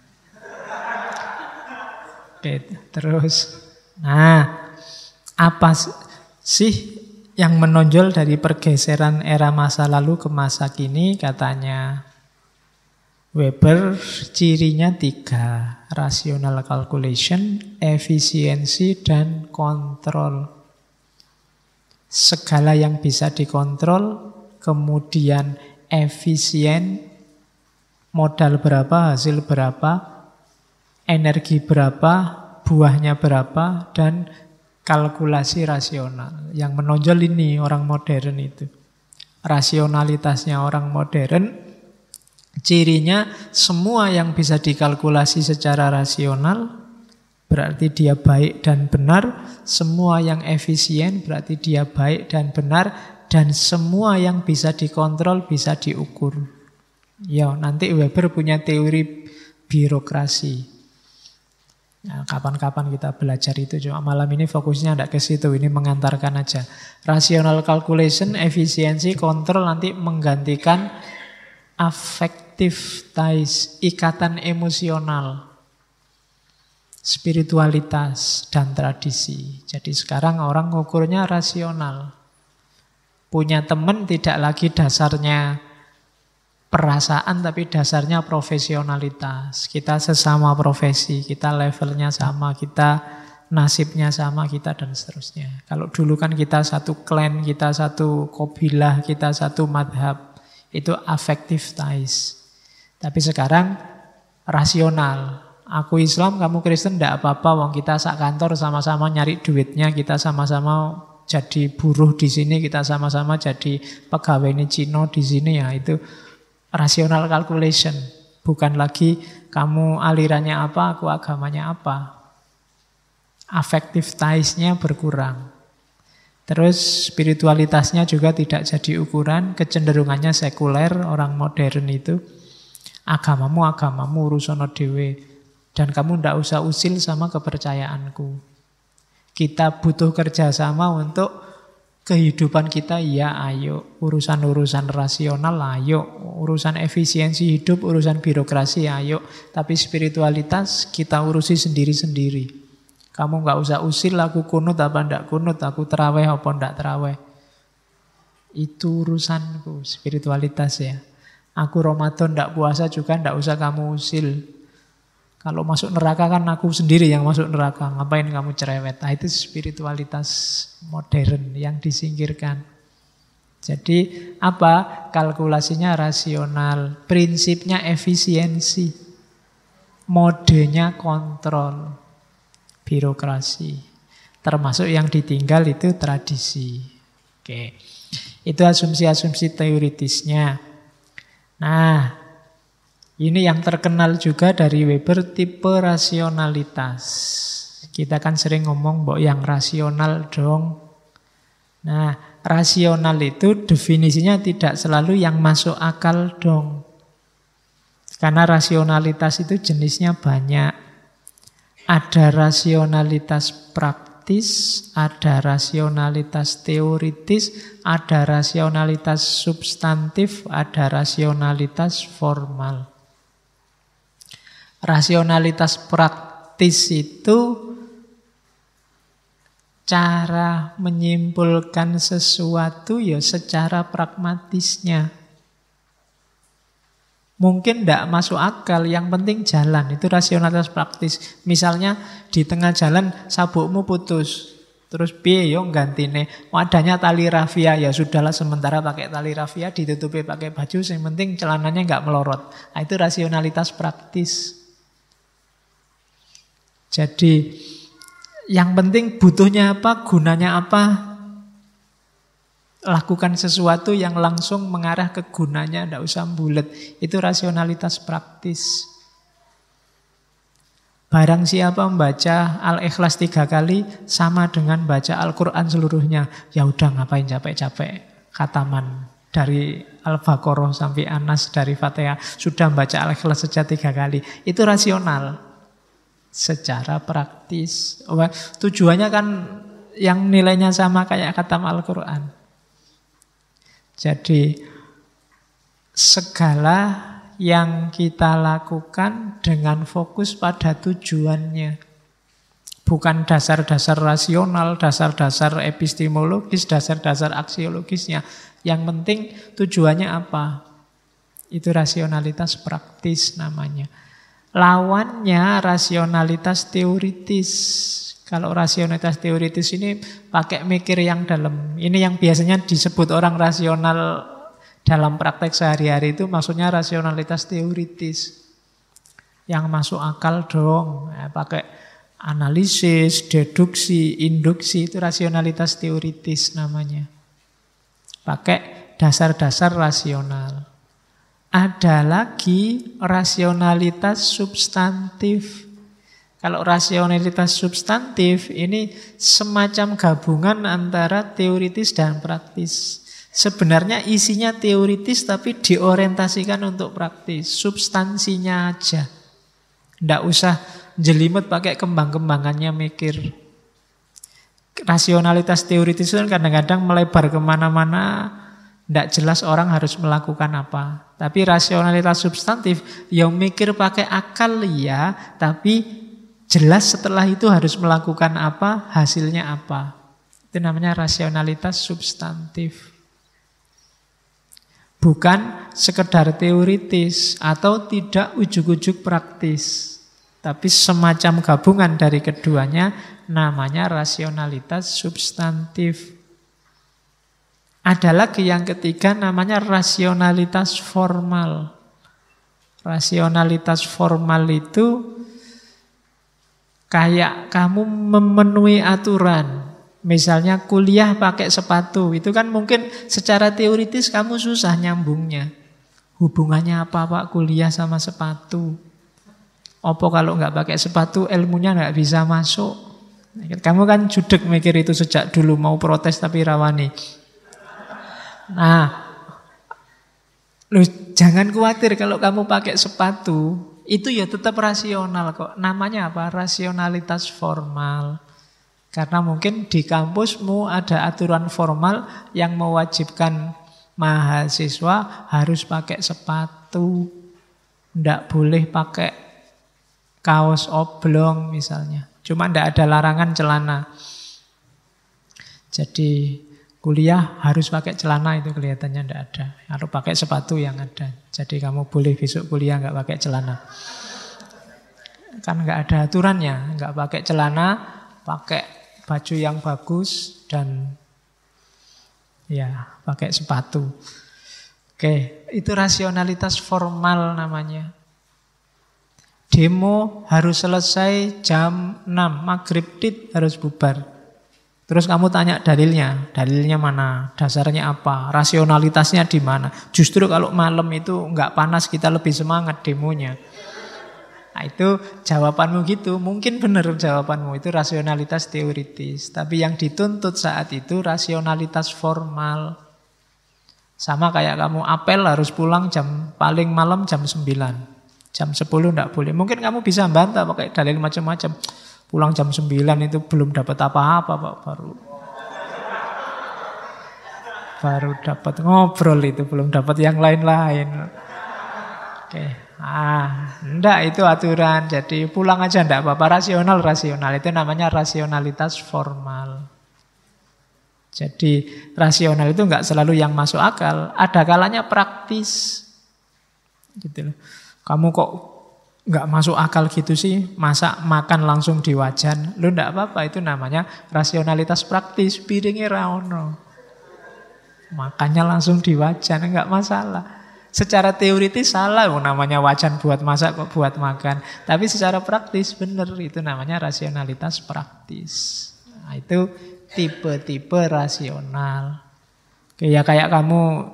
Oke, terus. Nah, apa sih yang menonjol dari pergeseran era masa lalu ke masa kini? Katanya Weber, cirinya 3. Rational calculation, efisiensi, dan kontrol. Segala yang bisa dikontrol, kemudian efisien, modal berapa, hasil berapa, energi berapa, buahnya berapa, dan kalkulasi rasional. Yang menonjol ini orang modern itu. Rasionalitasnya orang modern, cirinya semua yang bisa dikalkulasi secara rasional berarti dia baik dan benar. Semua yang efisien berarti dia baik dan benar. Dan semua yang bisa dikontrol bisa diukur. Ya, nanti Weber punya teori birokrasi. Nah, kapan-kapan kita belajar itu, cuma malam ini fokusnya tidak ke situ, ini mengantarkan aja. Rational calculation, efisiensi, kontrol nanti menggantikan affective ties, ikatan emosional, spiritualitas, dan tradisi. Jadi sekarang orang ngukurnya rasional. Punya teman tidak lagi dasarnya perasaan, tapi dasarnya profesionalitas. Kita sesama profesi, kita levelnya sama, kita nasibnya sama, kita dan seterusnya. Kalau dulu kan kita satu klan, kita satu kabilah, kita satu madhab. Itu affective ties. Tapi sekarang rasional. Aku Islam, kamu Kristen, tidak apa-apa. Wong kita sak kantor sama-sama nyari duitnya, kita sama-sama jadi buruh di sini, kita sama-sama jadi pegawai ini Cino di sini ya. Itu rational calculation. Bukan lagi kamu alirannya apa, aku agamanya apa. Affective ties-nya berkurang. Terus spiritualitasnya juga tidak jadi ukuran. Kecenderungannya sekuler, orang modern itu. Agamamu urusan dhewe. Dan kamu tidak usah usil sama kepercayaanku. Kita butuh kerjasama untuk kehidupan kita, ya ayo. Urusan-urusan rasional, ayo. Urusan efisiensi hidup, urusan birokrasi, ayo. Tapi spiritualitas kita urusi sendiri-sendiri. Kamu nggak usah usil, aku kunut apa ndak kunut, aku terawih apa ndak terawih. Itu urusanku, spiritualitas ya. Aku Ramadan ndak puasa juga ndak usah kamu usil. Kalau masuk neraka kan aku sendiri yang masuk neraka. Ngapain kamu cerewet? Nah, itu spiritualitas modern yang disingkirkan. Jadi apa? Kalkulasinya rasional. Prinsipnya efisiensi. Modenya kontrol. Birokrasi. Termasuk yang ditinggal itu tradisi. Oke. Itu asumsi-asumsi teoritisnya. Nah, ini yang terkenal juga dari Weber, tipe rasionalitas. Kita kan sering ngomong bahwa yang rasional dong. Nah, rasional itu definisinya tidak selalu yang masuk akal dong. Karena rasionalitas itu jenisnya banyak. Ada rasionalitas praktis, ada rasionalitas teoritis, ada rasionalitas substantif, ada rasionalitas formal. Rasionalitas praktis itu cara menyimpulkan sesuatu ya secara pragmatisnya. Mungkin tidak masuk akal, yang penting jalan. Itu rasionalitas praktis. Misalnya di tengah jalan sabukmu putus. Terus piye yo gantine? Adanya tali rafia, ya sudahlah sementara pakai tali rafia, ditutupi pakai baju, yang penting celananya nggak melorot. Nah, itu rasionalitas praktis. Jadi yang penting butuhnya apa, gunanya apa, lakukan sesuatu yang langsung mengarah ke gunanya, tidak usah bulet. Itu rasionalitas praktis. Barang siapa membaca Al-Ikhlas 3 kali sama dengan baca Al-Quran seluruhnya. Ya udah ngapain capek-capek khataman dari Al-Baqarah sampai Anas, dari Fatihah. Sudah membaca Al-Ikhlas saja 3 kali. Itu rasional. Secara praktis. Tujuannya kan yang nilainya sama kayak khatam Al-Quran. Jadi segala yang kita lakukan dengan fokus pada tujuannya. Bukan dasar-dasar rasional, dasar-dasar epistemologis, dasar-dasar aksiologisnya. Yang penting tujuannya apa? Itu rasionalitas praktis namanya. Lawannya rasionalitas teoritis. Kalau rasionalitas teoritis ini pakai mikir yang dalam. Ini yang biasanya disebut orang rasional dalam praktek sehari-hari, itu maksudnya rasionalitas teoritis. Yang masuk akal dong. Pakai analisis, deduksi, induksi, itu rasionalitas teoritis namanya. Pakai dasar-dasar rasional. Ada lagi rasionalitas substantif. Kalau rasionalitas substantif ini semacam gabungan antara teoritis dan praktis. Sebenarnya isinya teoritis tapi diorientasikan untuk praktis. Substansinya aja. Tidak usah jelimet pakai kembang-kembangannya mikir. Rasionalitas teoritis itu kadang-kadang melebar kemana-mana. Tidak jelas orang harus melakukan apa. Tapi rasionalitas substantif yang mikir pakai akal ya, tapi jelas setelah itu harus melakukan apa, hasilnya apa. Itu namanya rasionalitas substantif. Bukan sekedar teoritis atau tidak ujuk-ujuk praktis. Tapi semacam gabungan dari keduanya namanya rasionalitas substantif. Ada lagi yang ketiga namanya rasionalitas formal. Rasionalitas formal itu kayak kamu memenuhi aturan. Misalnya kuliah pakai sepatu, itu kan mungkin secara teoritis kamu susah nyambungnya. Hubungannya apa Pak kuliah sama sepatu? Apa kalau nggak pakai sepatu ilmunya nggak bisa masuk? Kamu kan judek mikir itu sejak dulu, mau protes tapi rawani. Nah, jangan khawatir kalau kamu pakai sepatu, itu ya tetap rasional kok. Namanya apa? Rasionalitas formal. Karena mungkin di kampusmu ada aturan formal yang mewajibkan mahasiswa harus pakai sepatu. Tidak boleh pakai kaos oblong misalnya. Cuma tidak ada larangan celana. Jadi kuliah harus pakai celana itu kelihatannya tidak ada. Harus pakai sepatu yang ada. Jadi kamu boleh besok kuliah nggak pakai celana. kan nggak ada aturannya, nggak pakai celana, pakai baju yang bagus dan ya pakai sepatu. Oke, itu rasionalitas formal namanya. Demo harus selesai jam 6, maghrib tit harus bubar. Terus kamu tanya dalilnya mana, dasarnya apa, rasionalitasnya di mana. Justru kalau malam itu nggak panas kita lebih semangat demonya. Nah, itu jawabanmu gitu, mungkin benar jawabanmu itu rasionalitas teoritis. Tapi yang dituntut saat itu rasionalitas formal. Sama kayak kamu apel harus pulang paling malam jam 9. Jam 10 enggak boleh. Mungkin kamu bisa bantah pakai dalil macam-macam. Pulang jam 9 itu belum dapat apa-apa, Pak. Baru dapat ngobrol itu, belum dapat yang lain-lain. Oke. Enggak itu aturan. Jadi pulang aja enggak apa-apa. Rasional. Itu namanya rasionalitas formal. Jadi rasional itu enggak selalu yang masuk akal. Ada kalanya praktis. Gitu loh. Kamu kok nggak masuk akal gitu sih, masa makan langsung di wajan? Lu nggak apa-apa, itu namanya rasionalitas praktis, piringnya raono. Makannya langsung di wajan, nggak masalah. Secara teoritis salah, namanya wajan buat masak kok buat makan. Tapi secara praktis benar, itu namanya rasionalitas praktis. Nah, itu tipe-tipe rasional. Kayak kamu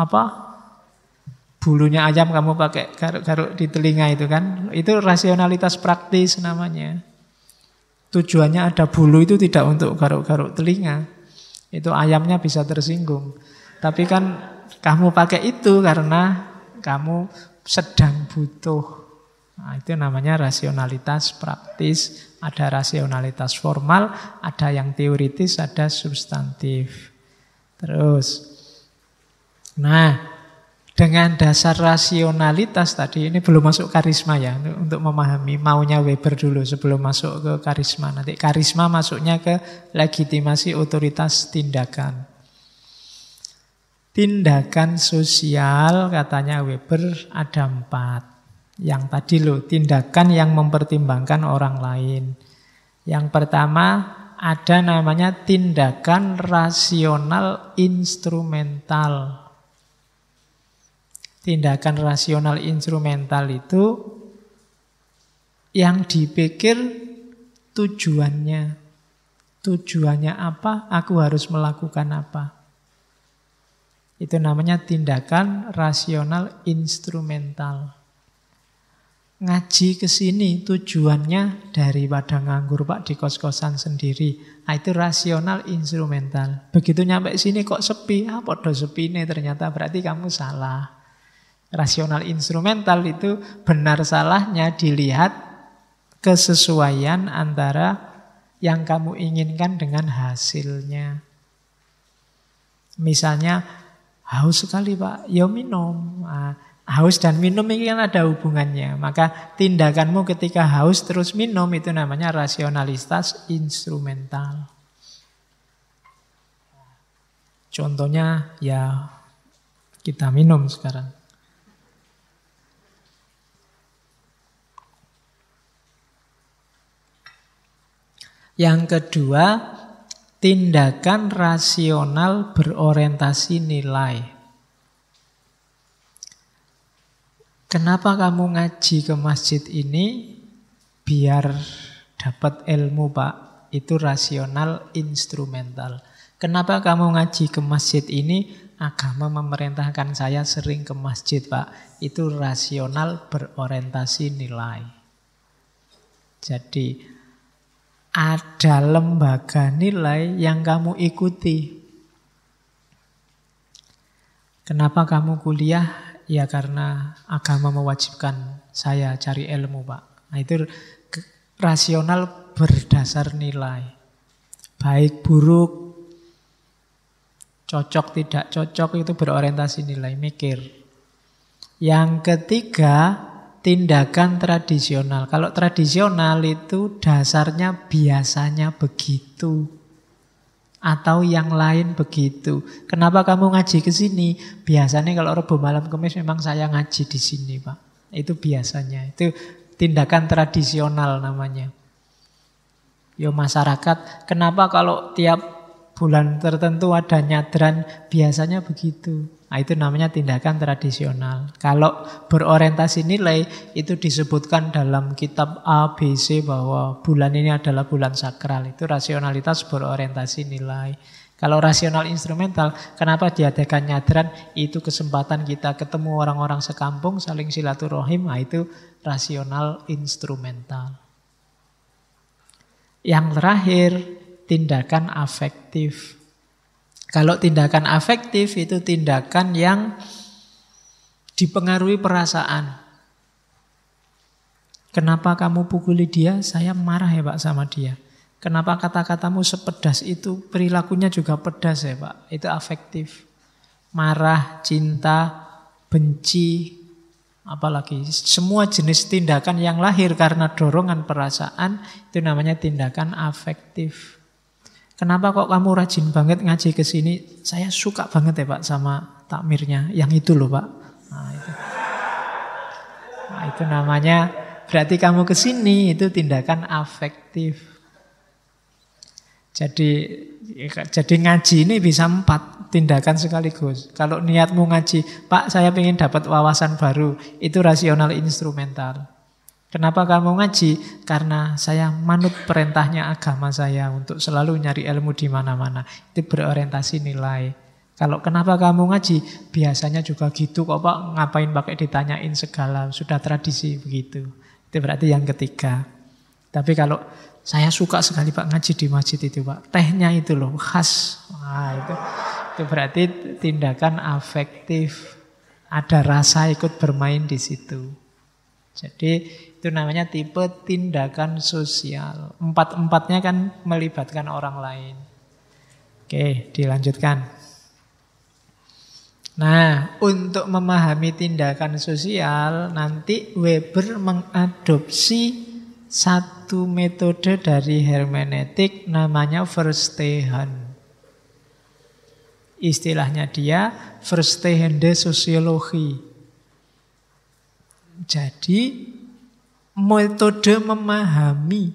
bulunya ayam kamu pakai garuk-garuk di telinga itu kan. Itu rasionalitas praktis namanya. Tujuannya ada bulu itu tidak untuk garuk-garuk telinga. Itu ayamnya bisa tersinggung. Tapi kan kamu pakai itu karena kamu sedang butuh. Nah, itu namanya rasionalitas praktis. Ada rasionalitas formal, ada yang teoritis, ada substantif. Terus. Nah, dengan dasar rasionalitas tadi, ini belum masuk karisma ya, untuk memahami maunya Weber dulu sebelum masuk ke karisma. Nanti karisma masuknya ke legitimasi otoritas tindakan. Tindakan sosial katanya Weber ada 4. Yang tadi loh, tindakan yang mempertimbangkan orang lain. Yang pertama ada namanya tindakan rasional instrumental. Tindakan rasional instrumental itu yang dipikir tujuannya. Tujuannya apa? Aku harus melakukan apa? Itu namanya tindakan rasional instrumental. Ngaji ke sini tujuannya daripada nganggur Pak di kos-kosan sendiri. Nah, itu rasional instrumental. Begitu nyampe sini kok sepi, podo sepi nih ternyata berarti kamu salah. Rasional instrumental itu benar salahnya dilihat kesesuaian antara yang kamu inginkan dengan hasilnya. Misalnya, haus sekali Pak, ya minum. Haus dan minum ini kan ada hubungannya. Maka tindakanmu ketika haus terus minum itu namanya rasionalitas instrumental. Contohnya ya kita minum sekarang. Yang kedua, tindakan rasional berorientasi nilai. Kenapa kamu ngaji ke masjid ini? Biar dapat ilmu Pak. Itu rasional instrumental. Kenapa kamu ngaji ke masjid ini? Agama memerintahkan saya sering ke masjid Pak. Itu rasional berorientasi nilai. Jadi ada lembaga nilai yang kamu ikuti. Kenapa kamu kuliah? Ya karena agama mewajibkan saya cari ilmu Pak. Nah itu rasional berdasar nilai. Baik buruk, cocok tidak cocok itu berorientasi nilai, mikir. Yang ketiga, tindakan tradisional. Kalau tradisional itu dasarnya biasanya begitu. Atau yang lain begitu. Kenapa kamu ngaji ke sini? Biasanya kalau Rebo malam Kamis memang saya ngaji di sini, Pak. Itu biasanya. Itu tindakan tradisional namanya. Yo masyarakat, kenapa kalau tiap bulan tertentu ada nyadran, biasanya begitu. Nah, itu namanya tindakan tradisional. Kalau berorientasi nilai, itu disebutkan dalam kitab A, B, C bahwa bulan ini adalah bulan sakral. Itu rasionalitas berorientasi nilai. Kalau rasional instrumental, kenapa diadakan nyadran? Itu kesempatan kita ketemu orang-orang sekampung, saling silaturahim. Nah, itu rasional instrumental. Yang terakhir, tindakan afektif. Kalau tindakan afektif itu tindakan yang dipengaruhi perasaan. Kenapa kamu pukuli dia? Saya marah ya Pak sama dia. Kenapa kata-katamu sepedas itu? Perilakunya juga pedas ya Pak. Itu afektif. Marah, cinta, benci, apalagi semua jenis tindakan yang lahir karena dorongan perasaan itu namanya tindakan afektif. Kenapa kok kamu rajin banget ngaji ke sini? Saya suka banget ya Pak sama takmirnya. Yang itu loh Pak. Nah, itu namanya berarti kamu ke sini itu tindakan afektif. Jadi ngaji ini bisa 4 tindakan sekaligus. Kalau niatmu ngaji, Pak saya ingin dapat wawasan baru, itu rasional instrumental. Kenapa kamu ngaji? Karena saya manut perintahnya agama saya untuk selalu nyari ilmu di mana-mana. Itu berorientasi nilai. Kalau kenapa kamu ngaji? Biasanya juga gitu kok Pak, ngapain pakai ditanyain segala, sudah tradisi begitu. Itu berarti yang ketiga. Tapi kalau saya suka sekali Pak ngaji di masjid itu Pak, tehnya itu loh khas. Wah, itu berarti tindakan afektif. Ada rasa ikut bermain di situ. Jadi itu namanya tipe tindakan sosial. 4-4-nya kan melibatkan orang lain. Oke, dilanjutkan. Nah, untuk memahami tindakan sosial, nanti Weber mengadopsi satu metode dari hermeneutik namanya Verstehen. Istilahnya dia Verstehende Sosiologi. Jadi metode memahami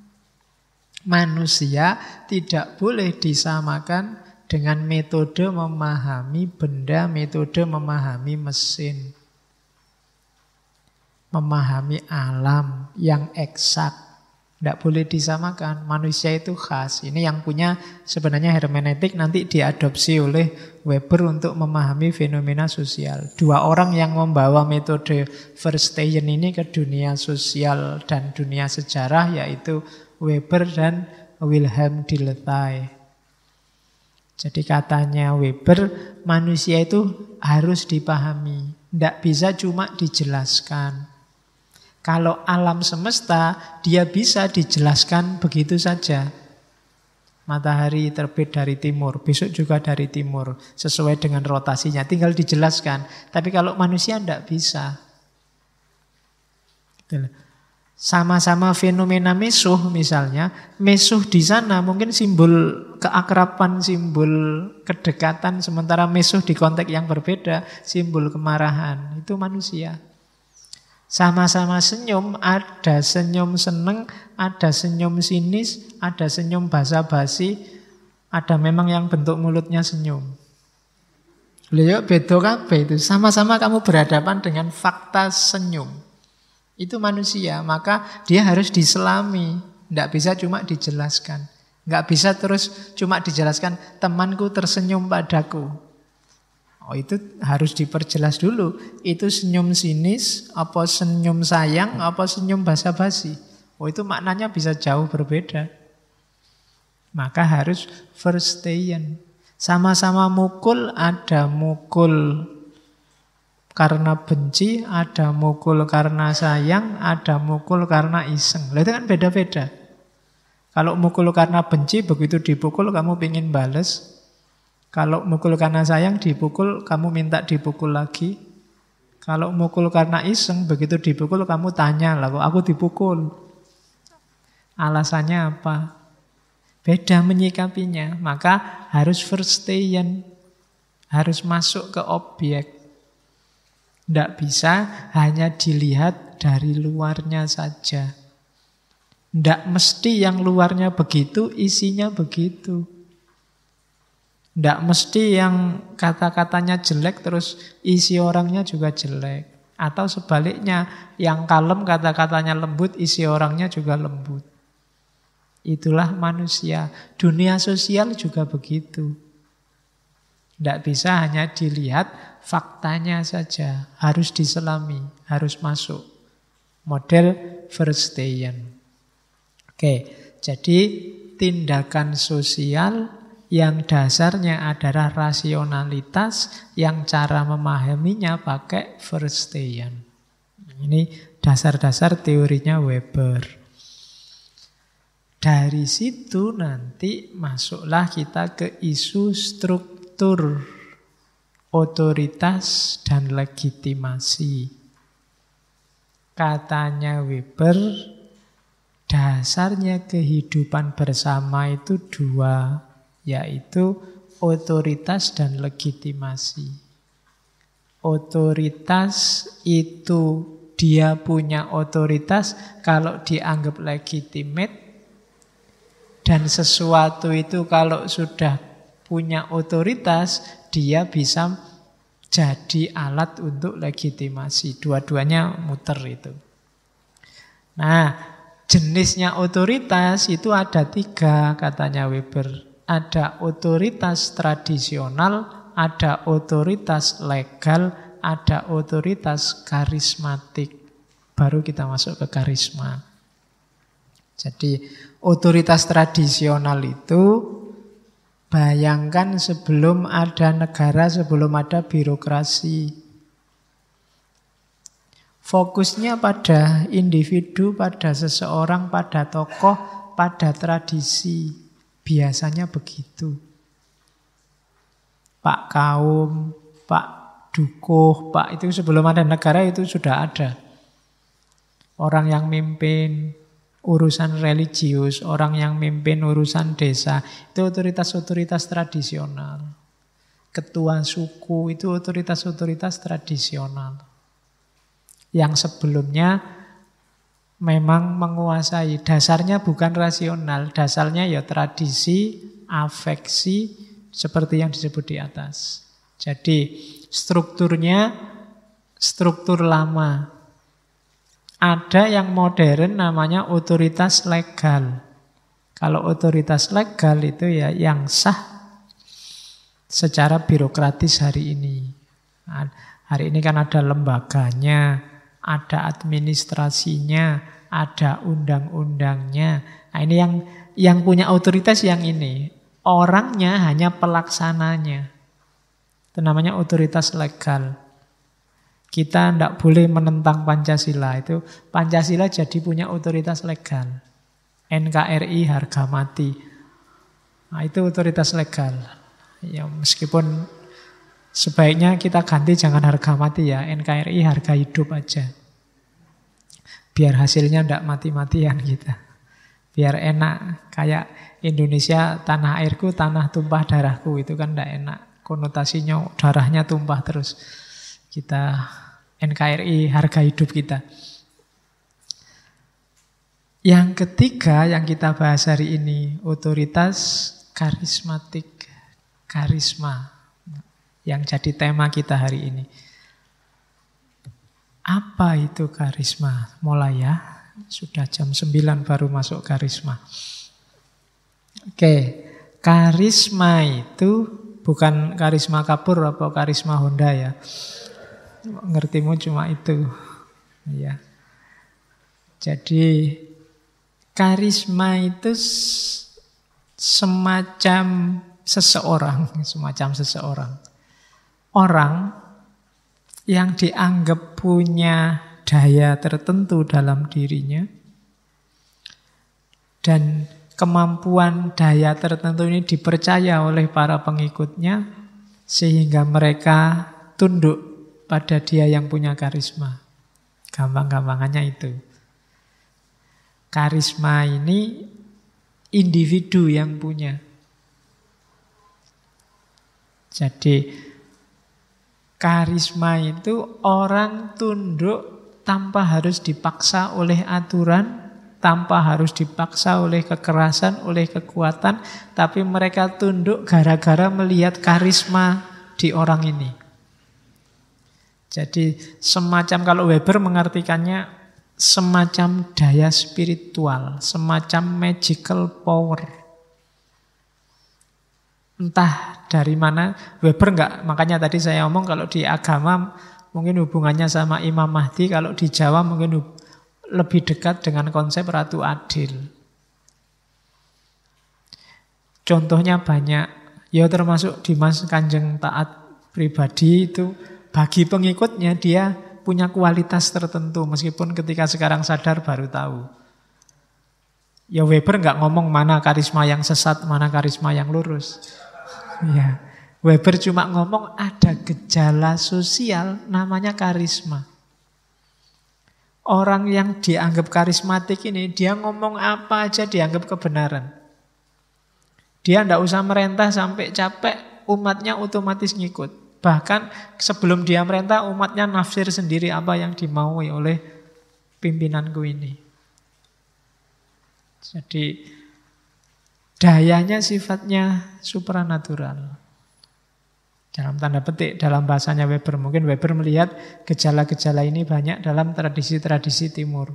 manusia tidak boleh disamakan dengan metode memahami benda, metode memahami mesin. Memahami alam yang eksak. Tidak boleh disamakan. Manusia itu khas. Ini yang punya sebenarnya hermeneutik nanti diadopsi oleh Weber untuk memahami fenomena sosial. 2 orang yang membawa metode Verstehen ini ke dunia sosial dan dunia sejarah yaitu Weber dan Wilhelm Dilthey. Jadi katanya Weber, manusia itu harus dipahami. Tidak bisa cuma dijelaskan. Kalau alam semesta, dia bisa dijelaskan begitu saja. Matahari terbit dari timur, besok juga dari timur. Sesuai dengan rotasinya, tinggal dijelaskan. Tapi kalau manusia tidak bisa. Sama-sama fenomena mesuh misalnya. Mesuh di sana mungkin simbol keakraban, simbol kedekatan. Sementara mesuh di konteks yang berbeda, simbol kemarahan. Itu manusia. Sama-sama senyum, ada senyum seneng, ada senyum sinis, ada senyum basa-basi, ada memang yang bentuk mulutnya senyum. Lihat beda kabeh itu. Sama-sama kamu berhadapan dengan fakta senyum. Itu manusia, maka dia harus diselami. Tidak bisa cuma dijelaskan. Nggak bisa terus cuma dijelaskan, temanku tersenyum padaku. Oh, itu harus diperjelas dulu. Itu senyum sinis, apa senyum sayang, apa senyum basa-basi. Oh, itu maknanya bisa jauh berbeda. Maka harus Verstehen. Sama-sama mukul, ada mukul karena benci, ada mukul karena sayang, ada mukul karena iseng. Itu kan beda-beda. Kalau mukul karena benci, begitu dipukul kamu pengen bales. Kalau mukul karena sayang, dipukul, kamu minta dipukul lagi. Kalau mukul karena iseng, begitu dipukul, kamu tanya, lah kok aku dipukul? Alasannya apa? Beda menyikapinya. Maka harus Verstehen. Harus masuk ke objek. Tidak bisa hanya dilihat dilihat dari luarnya saja. Tidak mesti yang luarnya begitu, isinya begitu. Tidak mesti yang kata-katanya jelek terus isi orangnya juga jelek. Atau sebaliknya, yang kalem kata-katanya lembut, isi orangnya juga lembut. Itulah manusia. Dunia sosial juga begitu. Tidak bisa hanya dilihat faktanya saja. Harus diselami, harus masuk. Model Verstehen. Oke, jadi tindakan sosial yang dasarnya adalah rasionalitas, yang cara memahaminya pakai Verstehen. Ini dasar-dasar teorinya Weber. Dari situ nanti masuklah kita ke isu struktur otoritas dan legitimasi. Katanya Weber, dasarnya kehidupan bersama itu dua, yaitu otoritas dan legitimasi. Otoritas itu dia punya otoritas kalau dianggap legitimate, dan sesuatu itu kalau sudah punya otoritas, dia bisa jadi alat untuk legitimasi. Dua-duanya muter itu. Nah, jenisnya otoritas itu ada 3 katanya Weber. Ada otoritas tradisional, ada otoritas legal, ada otoritas karismatik. Baru kita masuk ke karisma. Jadi otoritas tradisional itu, bayangkan sebelum ada negara, sebelum ada birokrasi. Fokusnya pada individu, pada seseorang, pada tokoh, pada tradisi. Biasanya begitu. Pak Kaum, Pak Dukuh, Pak itu sebelum ada negara itu sudah ada. Orang yang mimpin urusan religius, orang yang mimpin urusan desa, itu otoritas-otoritas tradisional. Ketua suku itu otoritas-otoritas tradisional. Yang sebelumnya memang menguasai. Dasarnya bukan rasional, dasarnya ya tradisi, afeksi, seperti yang disebut di atas. Jadi strukturnya struktur lama. Ada yang modern namanya otoritas legal. Kalau otoritas legal itu ya yang sah secara birokratis hari ini. Nah, hari ini kan ada lembaganya, ada administrasinya, ada undang-undangnya. Nah, ini yang punya otoritas yang ini. Orangnya hanya pelaksananya. Itu namanya otoritas legal. Kita tidak boleh menentang Pancasila. Itu Pancasila jadi punya otoritas legal. NKRI harga mati. Nah, itu otoritas legal. Ya, meskipun sebaiknya kita ganti jangan harga mati ya. NKRI harga hidup aja. Biar hasilnya tidak mati-matian kita. Biar enak. Kayak Indonesia tanah airku, tanah tumpah darahku. Itu kan tidak enak. Konotasinya darahnya tumpah terus. Kita NKRI harga hidup kita. Yang ketiga yang kita bahas hari ini, otoritas karismatik. Karisma. Yang jadi tema kita hari ini. Apa itu karisma? Mulai ya. Sudah jam 9 baru masuk karisma. Oke. Karisma itu bukan karisma kapur atau karisma Honda ya. Ngertimu cuma itu. Ya. Jadi karisma itu semacam seseorang. Orang yang dianggap punya daya tertentu dalam dirinya dan kemampuan daya tertentu ini dipercaya oleh para pengikutnya sehingga mereka tunduk pada dia yang punya karisma. Gampang-gampangannya itu. Karisma ini individu yang punya. Jadi karisma itu orang tunduk tanpa harus dipaksa oleh aturan, tanpa harus dipaksa oleh kekerasan, oleh kekuatan, tapi mereka tunduk gara-gara melihat karisma di orang ini. Jadi semacam, kalau Weber mengartikannya semacam daya spiritual, semacam magical power. Entah dari mana, Weber enggak, makanya tadi saya omong kalau di agama mungkin hubungannya sama Imam Mahdi, kalau di Jawa mungkin lebih dekat dengan konsep Ratu Adil. Contohnya banyak, ya termasuk Dimas Kanjeng Taat pribadi itu, bagi pengikutnya dia punya kualitas tertentu, meskipun ketika sekarang sadar baru tahu. Ya Weber nggak ngomong mana karisma yang sesat, mana karisma yang lurus. Ya, Weber cuma ngomong ada gejala sosial namanya karisma. Orang yang dianggap karismatik ini, dia ngomong apa aja dianggap kebenaran. Dia nggak usah merentah sampai capek, umatnya otomatis ngikut. Bahkan sebelum dia merentah, umatnya nafsir sendiri apa yang dimaui oleh pimpinanku ini. Jadi dayanya sifatnya supranatural. Dalam tanda petik, dalam bahasanya Weber. Mungkin Weber melihat gejala-gejala ini banyak dalam tradisi-tradisi timur.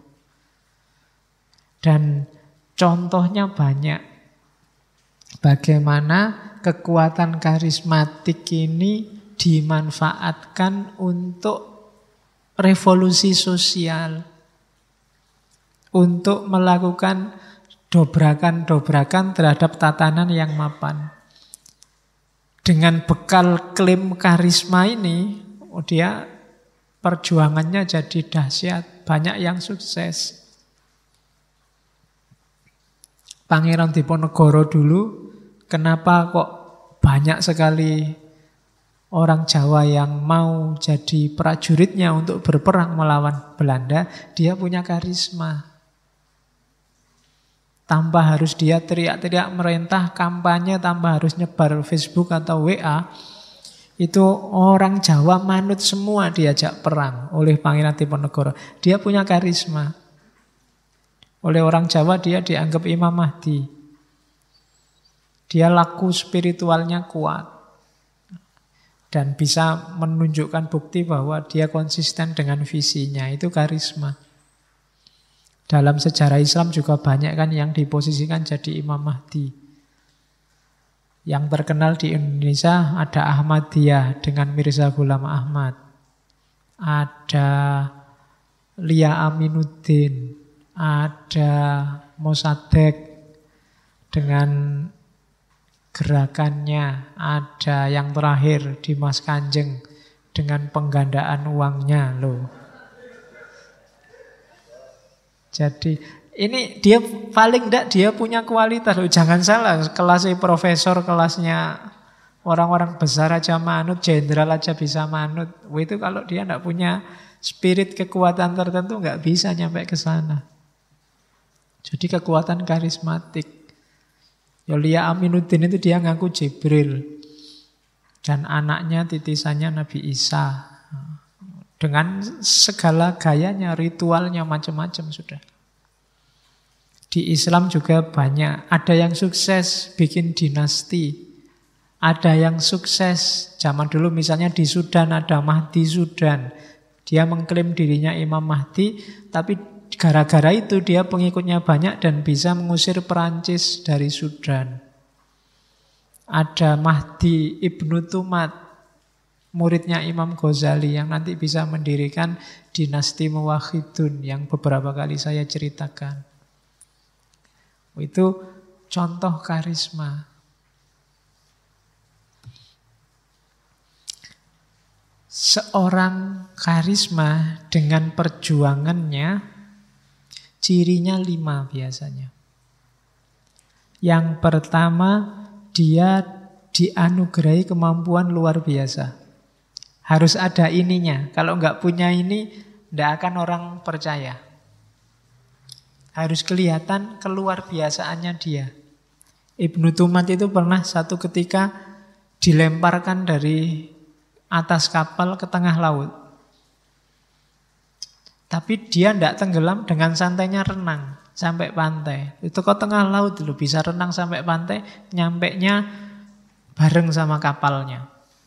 Dan contohnya banyak. Bagaimana kekuatan karismatik ini dimanfaatkan untuk revolusi sosial, untuk melakukan dobrakan-dobrakan terhadap tatanan yang mapan. Dengan bekal klaim karisma ini, dia perjuangannya jadi dahsyat, banyak yang sukses. Pangeran Diponegoro dulu, kenapa kok banyak sekali orang Jawa yang mau jadi prajuritnya untuk berperang melawan Belanda? Dia punya karisma. Tanpa harus dia teriak-teriak merintah, kampanye, tanpa harus nyebar Facebook atau WA, itu orang Jawa manut semua diajak perang oleh Pangeran Diponegoro. Dia punya karisma. Oleh orang Jawa dia dianggap Imam Mahdi. Dia laku spiritualnya kuat. Dan bisa menunjukkan bukti bahwa dia konsisten dengan visinya. Itu karisma. Dalam sejarah Islam juga banyak kan yang diposisikan jadi Imam Mahdi. Yang terkenal di Indonesia ada Ahmadiyah dengan Mirza Ghulam Ahmad. Ada Lia Aminuddin. Ada Mossadegh dengan gerakannya. Ada yang terakhir Dimas Kanjeng dengan penggandaan uangnya loh. Jadi ini dia paling enggak dia punya kualitas loh. Jangan salah, kelasnya profesor, kelasnya orang-orang besar aja manut, jenderal aja bisa manut. Itu kalau dia enggak punya spirit kekuatan tertentu enggak bisa nyampe ke sana. Jadi kekuatan karismatik. Lia Aminuddin itu dia ngaku Jibril. Dan anaknya titisannya Nabi Isa. Dengan segala gayanya, ritualnya macam-macam sudah. Di Islam juga banyak. Ada yang sukses bikin dinasti. Ada yang sukses. Zaman dulu misalnya di Sudan ada Mahdi Sudan. Dia mengklaim dirinya Imam Mahdi. Tapi gara-gara itu dia pengikutnya banyak dan bisa mengusir Perancis dari Sudan. Ada Mahdi Ibnu Tumat, muridnya Imam Ghazali yang nanti bisa mendirikan dinasti Muwahhidun yang beberapa kali saya ceritakan. Itu contoh karisma. Seorang karisma dengan perjuangannya, cirinya 5 biasanya. Yang pertama, dia dianugerahi kemampuan luar biasa. Harus ada ininya. Kalau nggak punya ini, tidak akan orang percaya. Harus kelihatan keluar biasaannya dia. Ibnu Tumat itu pernah satu ketika dilemparkan dari atas kapal ke tengah laut. Tapi dia tidak tenggelam, dengan santainya renang sampai pantai. Itu kok tengah laut loh, bisa renang sampai pantai, nyampenya bareng sama kapalnya.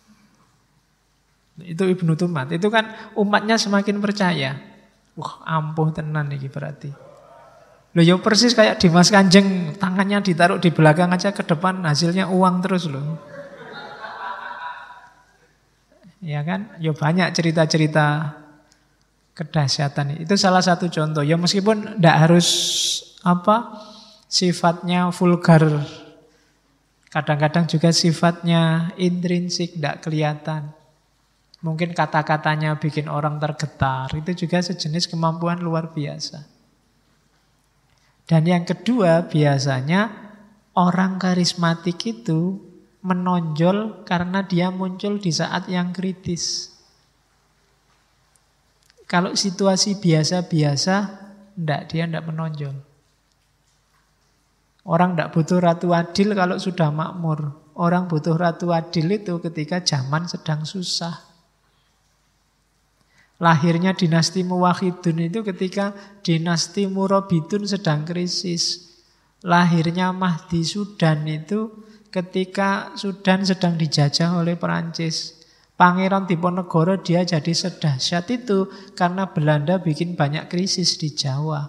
Itu Ibnu Tumat. Itu kan umatnya semakin percaya. Wah, ampuh tenan ini berarti. Loh ya persis kayak Dimas Kanjeng, tangannya ditaruh di belakang aja, ke depan hasilnya uang terus loh. Ya kan? Ya banyak cerita-cerita kedahsyatan. Itu salah satu contoh. Ya meskipun tidak harus sifatnya vulgar. Kadang-kadang juga sifatnya intrinsik, tidak kelihatan. Mungkin kata-katanya bikin orang tergetar. Itu juga sejenis kemampuan luar biasa. Dan yang kedua, biasanya orang karismatik itu menonjol karena dia muncul di saat yang kritis. Kalau situasi biasa-biasa, dia tidak menonjol. Orang tidak butuh ratu adil kalau sudah makmur. Orang butuh ratu adil itu ketika zaman sedang susah. Lahirnya dinasti Muwahhidun itu ketika dinasti Murabitun sedang krisis. Lahirnya Mahdi Sudan itu ketika Sudan sedang dijajah oleh Perancis. Pangeran Diponegoro dia jadi sedahsyat itu karena Belanda bikin banyak krisis di Jawa.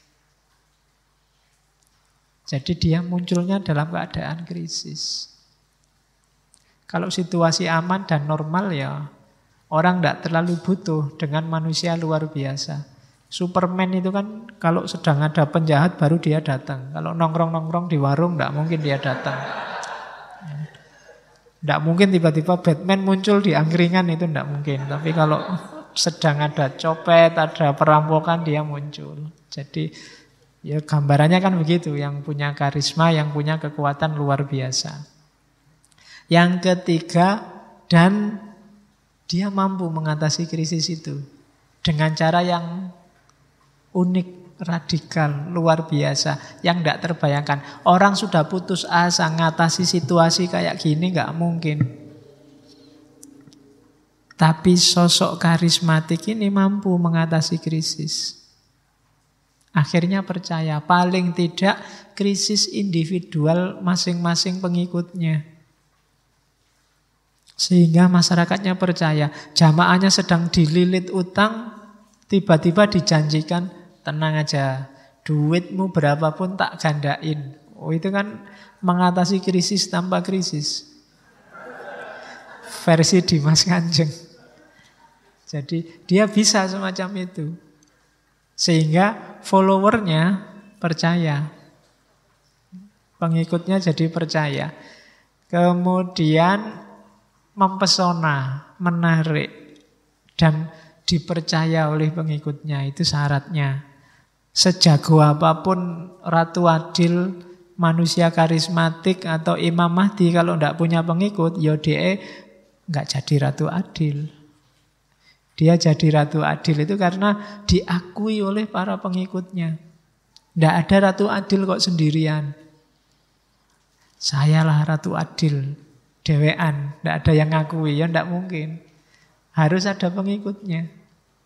Jadi dia munculnya dalam keadaan krisis. Kalau situasi aman dan normal ya orang tidak terlalu butuh dengan manusia luar biasa. Superman itu kan kalau sedang ada penjahat baru dia datang. Kalau nongkrong-nongkrong di warung tidak mungkin dia datang. Tidak mungkin tiba-tiba Batman muncul di angkringan, itu tidak mungkin. Tapi kalau sedang ada copet, ada perampokan, dia muncul. Jadi ya gambarannya kan begitu, yang punya karisma, yang punya kekuatan luar biasa. Yang ketiga, dan dia mampu mengatasi krisis itu dengan cara yang unik, radikal, luar biasa, yang tidak terbayangkan. Orang sudah putus asa ngatasi situasi kayak gini nggak mungkin. Tapi sosok karismatik ini mampu mengatasi krisis. Akhirnya percaya, paling tidak krisis individual masing-masing pengikutnya. Sehingga masyarakatnya percaya, jamaahnya sedang dililit utang, tiba-tiba dijanjikan, tenang aja, duitmu berapapun tak gandain. Oh, itu kan mengatasi krisis tanpa krisis. Versi Dimas Kanjeng. Jadi dia bisa semacam itu. Sehingga followernya percaya. Pengikutnya jadi percaya. Kemudian mempesona, menarik, dan dipercaya oleh pengikutnya. Itu syaratnya. Sejago apapun Ratu Adil, manusia karismatik atau Imam Mahdi, kalau tidak punya pengikut, ya dia nggak jadi Ratu Adil. Dia jadi Ratu Adil itu karena diakui oleh para pengikutnya. Tidak ada Ratu Adil kok sendirian. Sayalah Ratu Adil, dewean, tidak ada yang ngakui, ya tidak mungkin. Harus ada pengikutnya.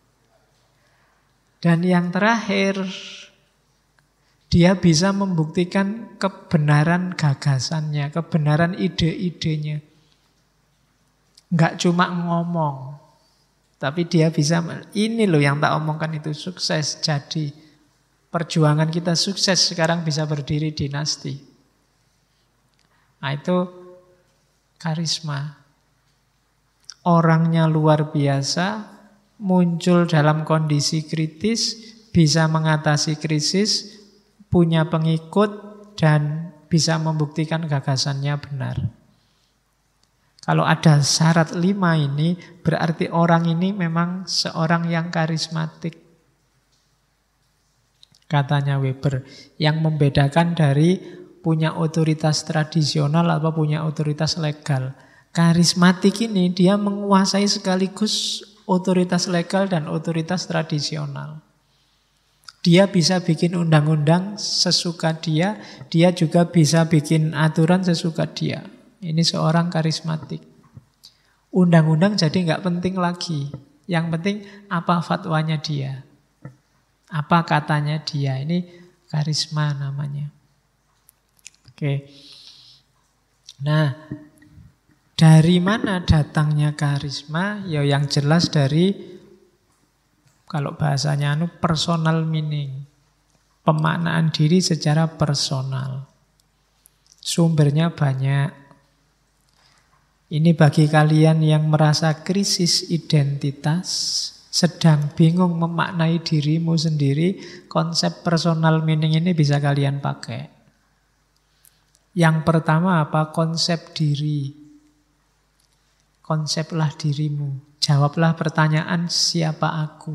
Dan yang terakhir, dia bisa membuktikan kebenaran gagasannya, kebenaran ide-idenya. Enggak cuma ngomong, tapi dia bisa, ini loh yang tak omongkan itu sukses. Jadi perjuangan kita sukses, sekarang bisa berdiri dinasti. Nah itu karisma. Orangnya luar biasa, muncul dalam kondisi kritis, bisa mengatasi krisis, punya pengikut, dan bisa membuktikan gagasannya benar. Kalau ada syarat 5 ini, berarti orang ini memang seorang yang karismatik. Katanya Weber, yang membedakan dari punya otoritas tradisional atau punya otoritas legal. Karismatik ini dia menguasai sekaligus otoritas legal dan otoritas tradisional. Dia bisa bikin undang-undang sesuka dia juga bisa bikin aturan sesuka dia. Ini seorang karismatik. Undang-undang jadi nggak penting lagi. Yang penting apa fatwanya dia. Apa katanya dia? Ini karisma namanya. Oke. Nah, dari mana datangnya karisma? Ya yang jelas dari, kalau bahasanya personal meaning. Pemaknaan diri secara personal. Sumbernya banyak. Ini bagi kalian yang merasa krisis identitas, sedang bingung memaknai dirimu sendiri, konsep personal meaning ini bisa kalian pakai. Yang pertama apa? Konsep diri. Konseplah dirimu. Jawablah pertanyaan, siapa aku?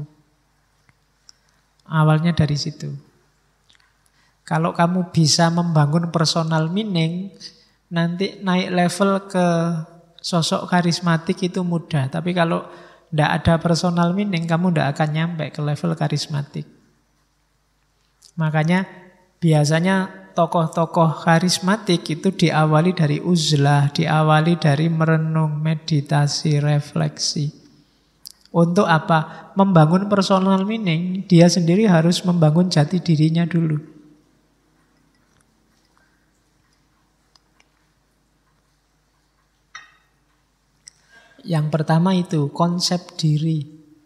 Awalnya dari situ. Kalau kamu bisa membangun personal meaning, nanti naik level ke sosok karismatik itu mudah. Tapi kalau tidak ada personal meaning, kamu tidak akan nyampe ke level karismatik. Makanya biasanya tokoh-tokoh karismatik itu diawali dari uzlah, diawali dari merenung, meditasi, refleksi. Untuk apa? Membangun personal meaning, dia sendiri harus membangun jati dirinya dulu. Yang pertama itu konsep diri.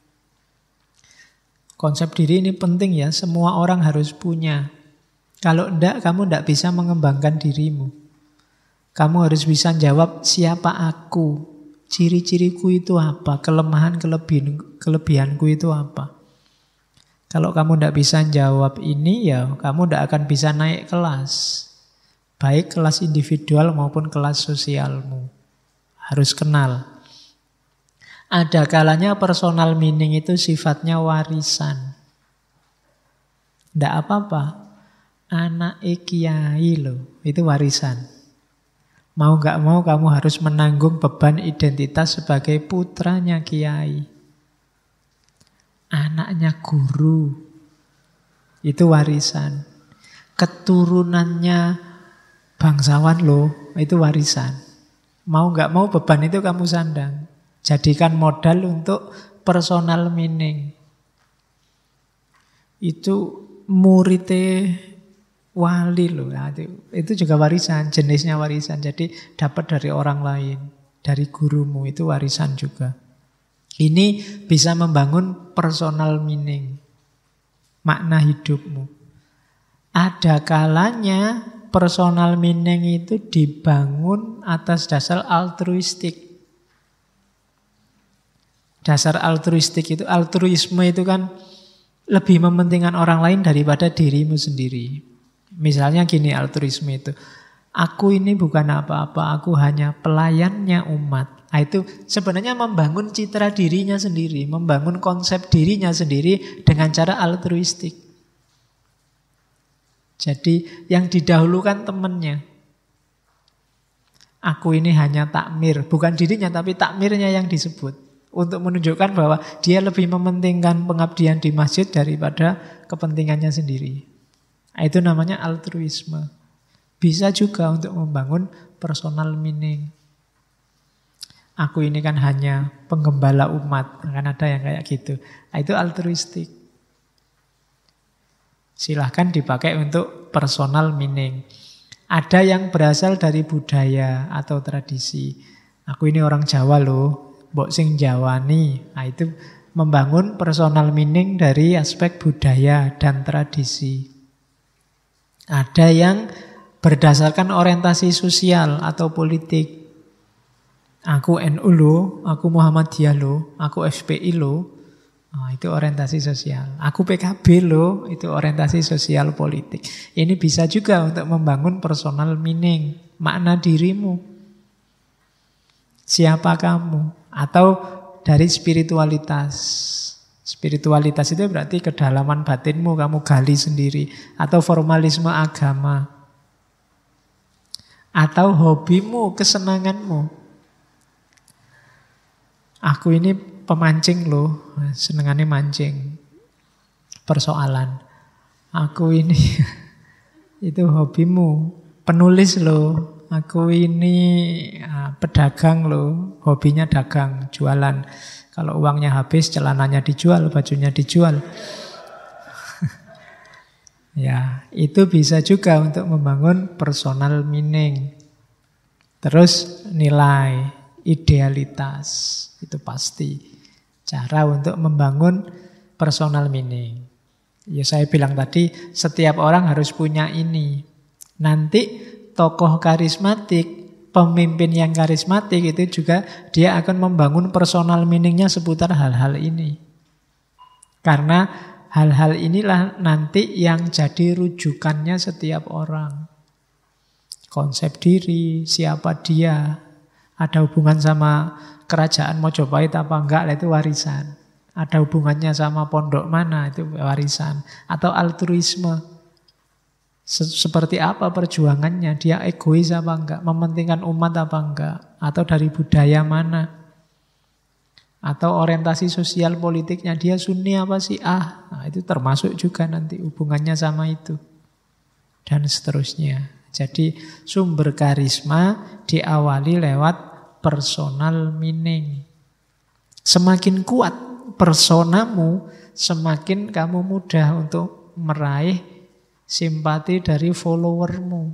Konsep diri ini penting ya, semua orang harus punya. Kalau enggak, kamu enggak bisa mengembangkan dirimu. Kamu harus bisa jawab, siapa aku? Ciri-ciriku itu apa? Kelebihanku itu apa? Kalau kamu enggak bisa jawab ini, ya kamu enggak akan bisa naik kelas. Baik kelas individual maupun kelas sosialmu. Harus kenal. Ada kalanya personal meaning itu sifatnya warisan. Tidak apa-apa. Anak kiai loh, itu warisan. Mau gak mau kamu harus menanggung beban identitas sebagai putranya kiai. Anaknya guru, itu warisan. Keturunannya bangsawan loh, itu warisan. Mau gak mau beban itu kamu sandang. Jadikan modal untuk personal meaning. Itu muridnya wali loh. Nah, itu juga warisan, jenisnya warisan. Jadi dapat dari orang lain, dari gurumu, itu warisan juga. Ini bisa membangun personal meaning, makna hidupmu. Ada kalanya personal meaning itu dibangun atas dasar altruistik. Dasar altruistik itu, altruisme itu kan lebih mementingkan orang lain daripada dirimu sendiri. Misalnya gini altruisme itu, aku ini bukan apa-apa, aku hanya pelayannya umat. Nah, itu sebenarnya membangun citra dirinya sendiri, membangun konsep dirinya sendiri dengan cara altruistik. Jadi yang didahulukan temannya. Aku ini hanya takmir, bukan dirinya tapi takmirnya yang disebut. Untuk menunjukkan bahwa dia lebih mementingkan pengabdian di masjid daripada kepentingannya sendiri. Itu namanya altruisme. Bisa juga untuk membangun personal meaning. Aku ini kan hanya penggembala umat. Kan ada yang kayak gitu. Itu altruistik. Silahkan dipakai untuk personal meaning. Ada yang berasal dari budaya atau tradisi. Aku ini orang Jawa loh. Mbok sing Jawani. Nah, itu membangun personal meaning dari aspek budaya dan tradisi. Ada yang berdasarkan orientasi sosial atau politik. Aku NU loh, aku Muhammadiyah loh, aku FPI loh. Nah, itu orientasi sosial. Aku PKB loh, itu orientasi sosial politik. Ini bisa juga untuk membangun personal meaning, makna dirimu. Siapa kamu? Atau dari spiritualitas. Spiritualitas itu berarti kedalaman batinmu kamu gali sendiri. Atau formalisme agama. Atau hobimu, kesenanganmu. Aku ini pemancing loh, senengannya mancing. Persoalan. Aku ini, itu hobimu. Penulis loh. Aku ini pedagang loh, hobinya dagang, jualan. Kalau uangnya habis, celananya dijual, bajunya dijual. Ya, itu bisa juga untuk membangun personal meaning. Terus nilai, idealitas, itu pasti cara untuk membangun personal meaning. Ya saya bilang tadi, setiap orang harus punya ini. Nanti tokoh karismatik, pemimpin yang karismatik itu juga dia akan membangun personal meaningnya seputar hal-hal ini. Karena hal-hal inilah nanti yang jadi rujukannya setiap orang. Konsep diri, siapa dia, ada hubungan sama kerajaan Mojopahit apa enggak, itu warisan. Ada hubungannya sama pondok mana, itu warisan. Atau altruisme. Seperti apa perjuangannya, dia egois apa enggak, mementingkan umat apa enggak, atau dari budaya mana. Atau orientasi sosial politiknya dia Sunni apa Syiah. Nah, itu termasuk juga nanti hubungannya sama itu. Dan seterusnya. Jadi sumber karisma diawali lewat personal meaning. Semakin kuat personamu, semakin kamu mudah untuk meraih simpati dari followermu.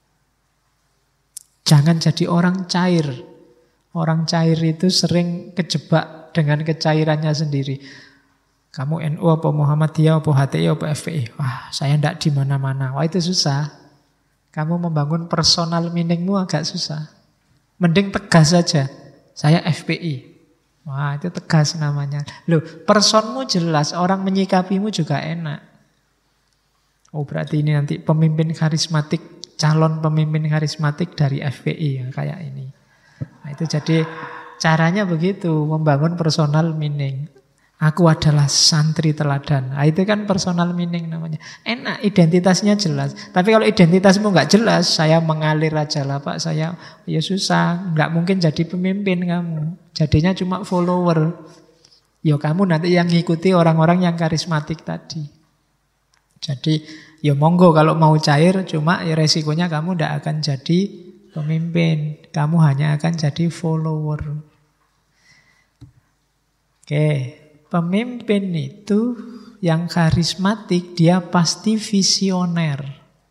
Jangan jadi orang cair. Orang cair itu sering kejebak dengan kecairannya sendiri. Kamu NU apa Muhammadiyah apa HTI apa FPI? Wah, saya tidak di mana-mana. Wah, itu susah. Kamu membangun personal meaningmu agak susah. Mending tegas saja. Saya FPI. Wah, itu tegas namanya. Loh, personmu jelas, orang menyikapimu juga enak. Oh, berarti ini nanti pemimpin karismatik, calon pemimpin karismatik dari FPI yang kayak ini. Nah, itu jadi caranya begitu, membangun personal meaning. Aku adalah santri teladan. Nah, itu kan personal meaning namanya. Enak, identitasnya jelas. Tapi kalau identitasmu nggak jelas, saya mengalir aja lah Pak, saya ya susah. Nggak mungkin jadi pemimpin kamu. Jadinya cuma follower. Ya kamu nanti yang ngikuti orang-orang yang karismatik tadi. Jadi ya monggo kalau mau cair, cuma ya resikonya kamu nggak akan jadi pemimpin. Kamu hanya akan jadi follower. Oke. Pemimpin itu yang karismatik, dia pasti visioner.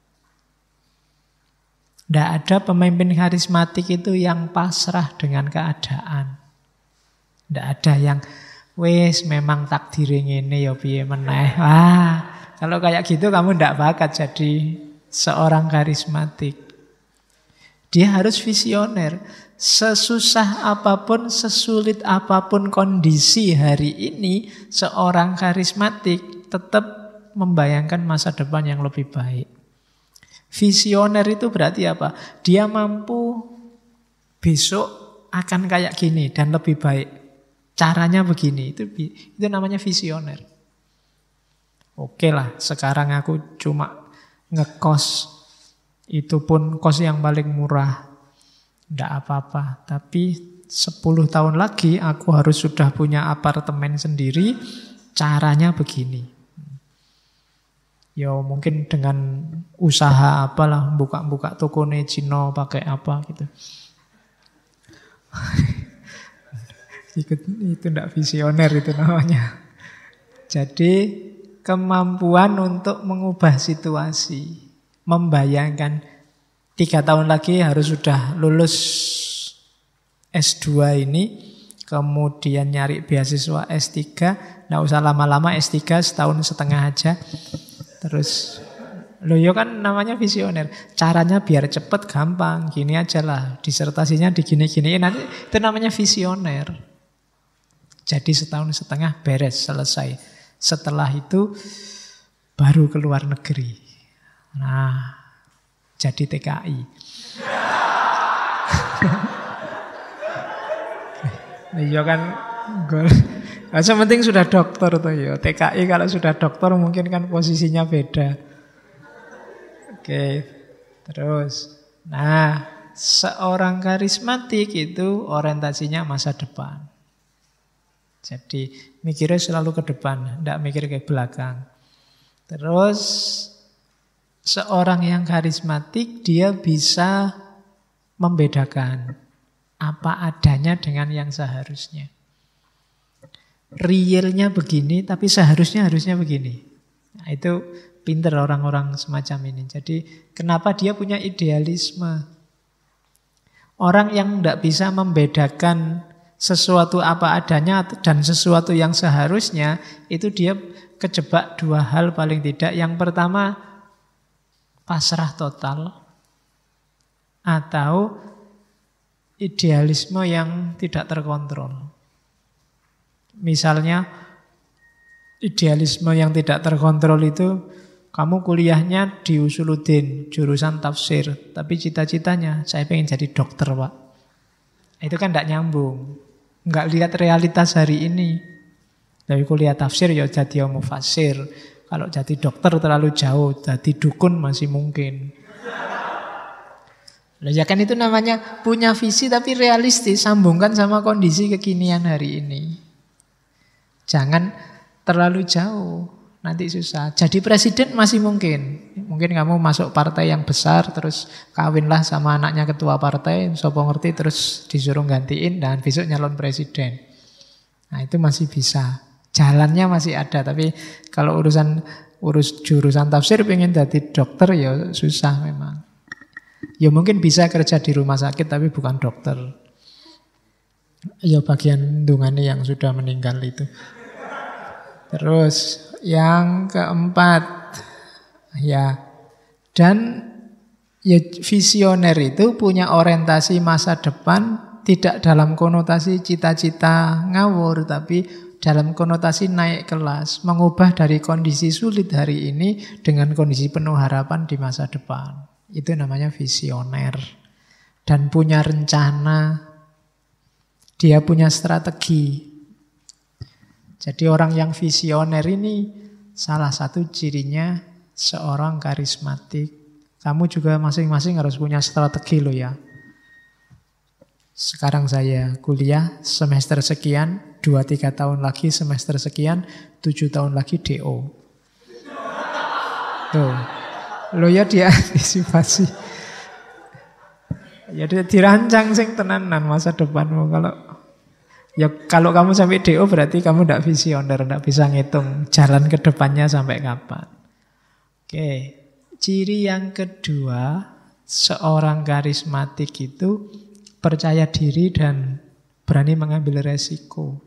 Tidak ada pemimpin karismatik itu yang pasrah dengan keadaan. Tidak ada yang, wes memang takdir ini ya piye meneh. Wah, kalau kayak gitu kamu tidak bakat jadi seorang karismatik. Dia harus visioner. Sesusah apapun, sesulit apapun kondisi hari ini, seorang karismatik tetap membayangkan masa depan yang lebih baik. Visioner itu berarti apa? Dia mampu besok akan kayak gini dan lebih baik. Caranya begini, itu namanya visioner. Oke lah, sekarang aku cuma ngekos, itu pun kos yang paling murah. Tidak apa-apa, tapi 10 tahun lagi aku harus sudah punya apartemen sendiri, caranya begini. Ya mungkin dengan usaha apalah, buka-buka toko Cino pakai apa gitu. Itu tidak visioner itu namanya. Jadi kemampuan untuk mengubah situasi, membayangkan 3 tahun lagi harus sudah lulus S2 ini, kemudian nyari beasiswa S3, nggak usah lama-lama S3 setahun setengah aja. Terus, loh ya kan namanya visioner. Caranya biar cepet gampang, gini aja lah. Disertasinya digini-giniin, nanti itu namanya visioner. Jadi setahun setengah beres, selesai. Setelah itu baru ke luar negeri. Nah, jadi TKI. Iya kan, yang penting sudah dokter tuh ya. TKI kalau sudah dokter mungkin kan posisinya beda. Oke, terus. Nah, seorang karismatik itu orientasinya masa depan. Jadi mikirnya selalu ke depan, tidak mikir ke belakang. Terus seorang yang karismatik dia bisa membedakan apa adanya dengan yang seharusnya. Realnya begini tapi harusnya begini. Nah, itu Pinter orang-orang semacam ini. Jadi kenapa dia punya idealisme? Orang yang tidak bisa membedakan sesuatu apa adanya dan sesuatu yang seharusnya, itu dia kejebak dua hal paling tidak. Yang pertama, pasrah total, atau idealisme yang tidak terkontrol. Misalnya, idealisme yang tidak terkontrol itu, kamu kuliahnya di Usuluddin, jurusan tafsir, tapi cita-citanya, saya pengen jadi dokter, Pak. Itu kan tidak nyambung. Nggak lihat realitas hari ini. Dari kuliah tafsir ya jadi mufasir. Kalau jadi dokter terlalu jauh, jadi dukun masih mungkin. Ya kan itu namanya punya visi tapi realistis, sambungkan sama kondisi kekinian hari ini. Jangan terlalu jauh, nanti susah. Jadi presiden masih mungkin. Mungkin kamu masuk partai yang besar, terus kawinlah sama anaknya ketua partai, sopo ngerti, terus disuruh gantiin, dan besok nyalon presiden. Nah itu masih bisa. Jalannya masih ada, tapi kalau urus jurusan tafsir pengen jadi dokter ya susah memang. Ya mungkin bisa kerja di rumah sakit tapi bukan dokter. Ya bagian dungannya yang sudah meninggal itu. Terus yang keempat, ya, dan ya visioner itu punya orientasi masa depan tidak dalam konotasi cita-cita ngawur, tapi dalam konotasi naik kelas, mengubah dari kondisi sulit hari ini dengan kondisi penuh harapan di masa depan. Itu namanya visioner. Dan punya rencana, dia punya strategi. Jadi orang yang visioner ini salah satu cirinya seorang karismatik. Kamu juga masing-masing harus punya strategi loh ya. Sekarang saya kuliah semester sekian, 2-3 tahun lagi semester sekian, 7 tahun lagi DO. Tuh. Lo ya diantisipasi. Ya dirancang sing tenanan masa depanmu. Kalau kamu sampai DO berarti kamu tidak visioner, tidak bisa ngitung jalan ke depannya sampai kapan. Oke, ciri yang kedua, seorang karismatik itu percaya diri dan berani mengambil resiko.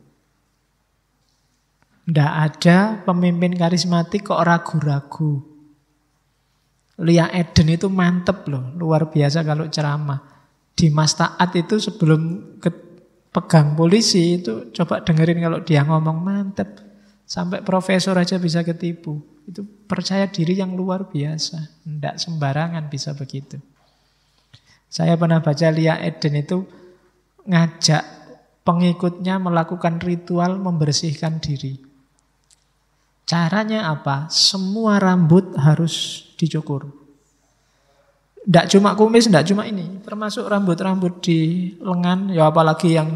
Tidak ada pemimpin karismatik kok ragu-ragu. Lia Eden itu mantep loh, luar biasa kalau ceramah. Dimas Taat itu sebelum pegang polisi itu coba dengerin kalau dia ngomong mantep. Sampai profesor aja bisa ketipu. Itu percaya diri yang luar biasa. Tidak sembarangan bisa begitu. Saya pernah baca Lia Eden itu ngajak pengikutnya melakukan ritual membersihkan diri. Caranya apa? Semua rambut harus dicukur. Tidak cuma kumis, tidak cuma ini. Termasuk rambut-rambut di lengan, ya apalagi yang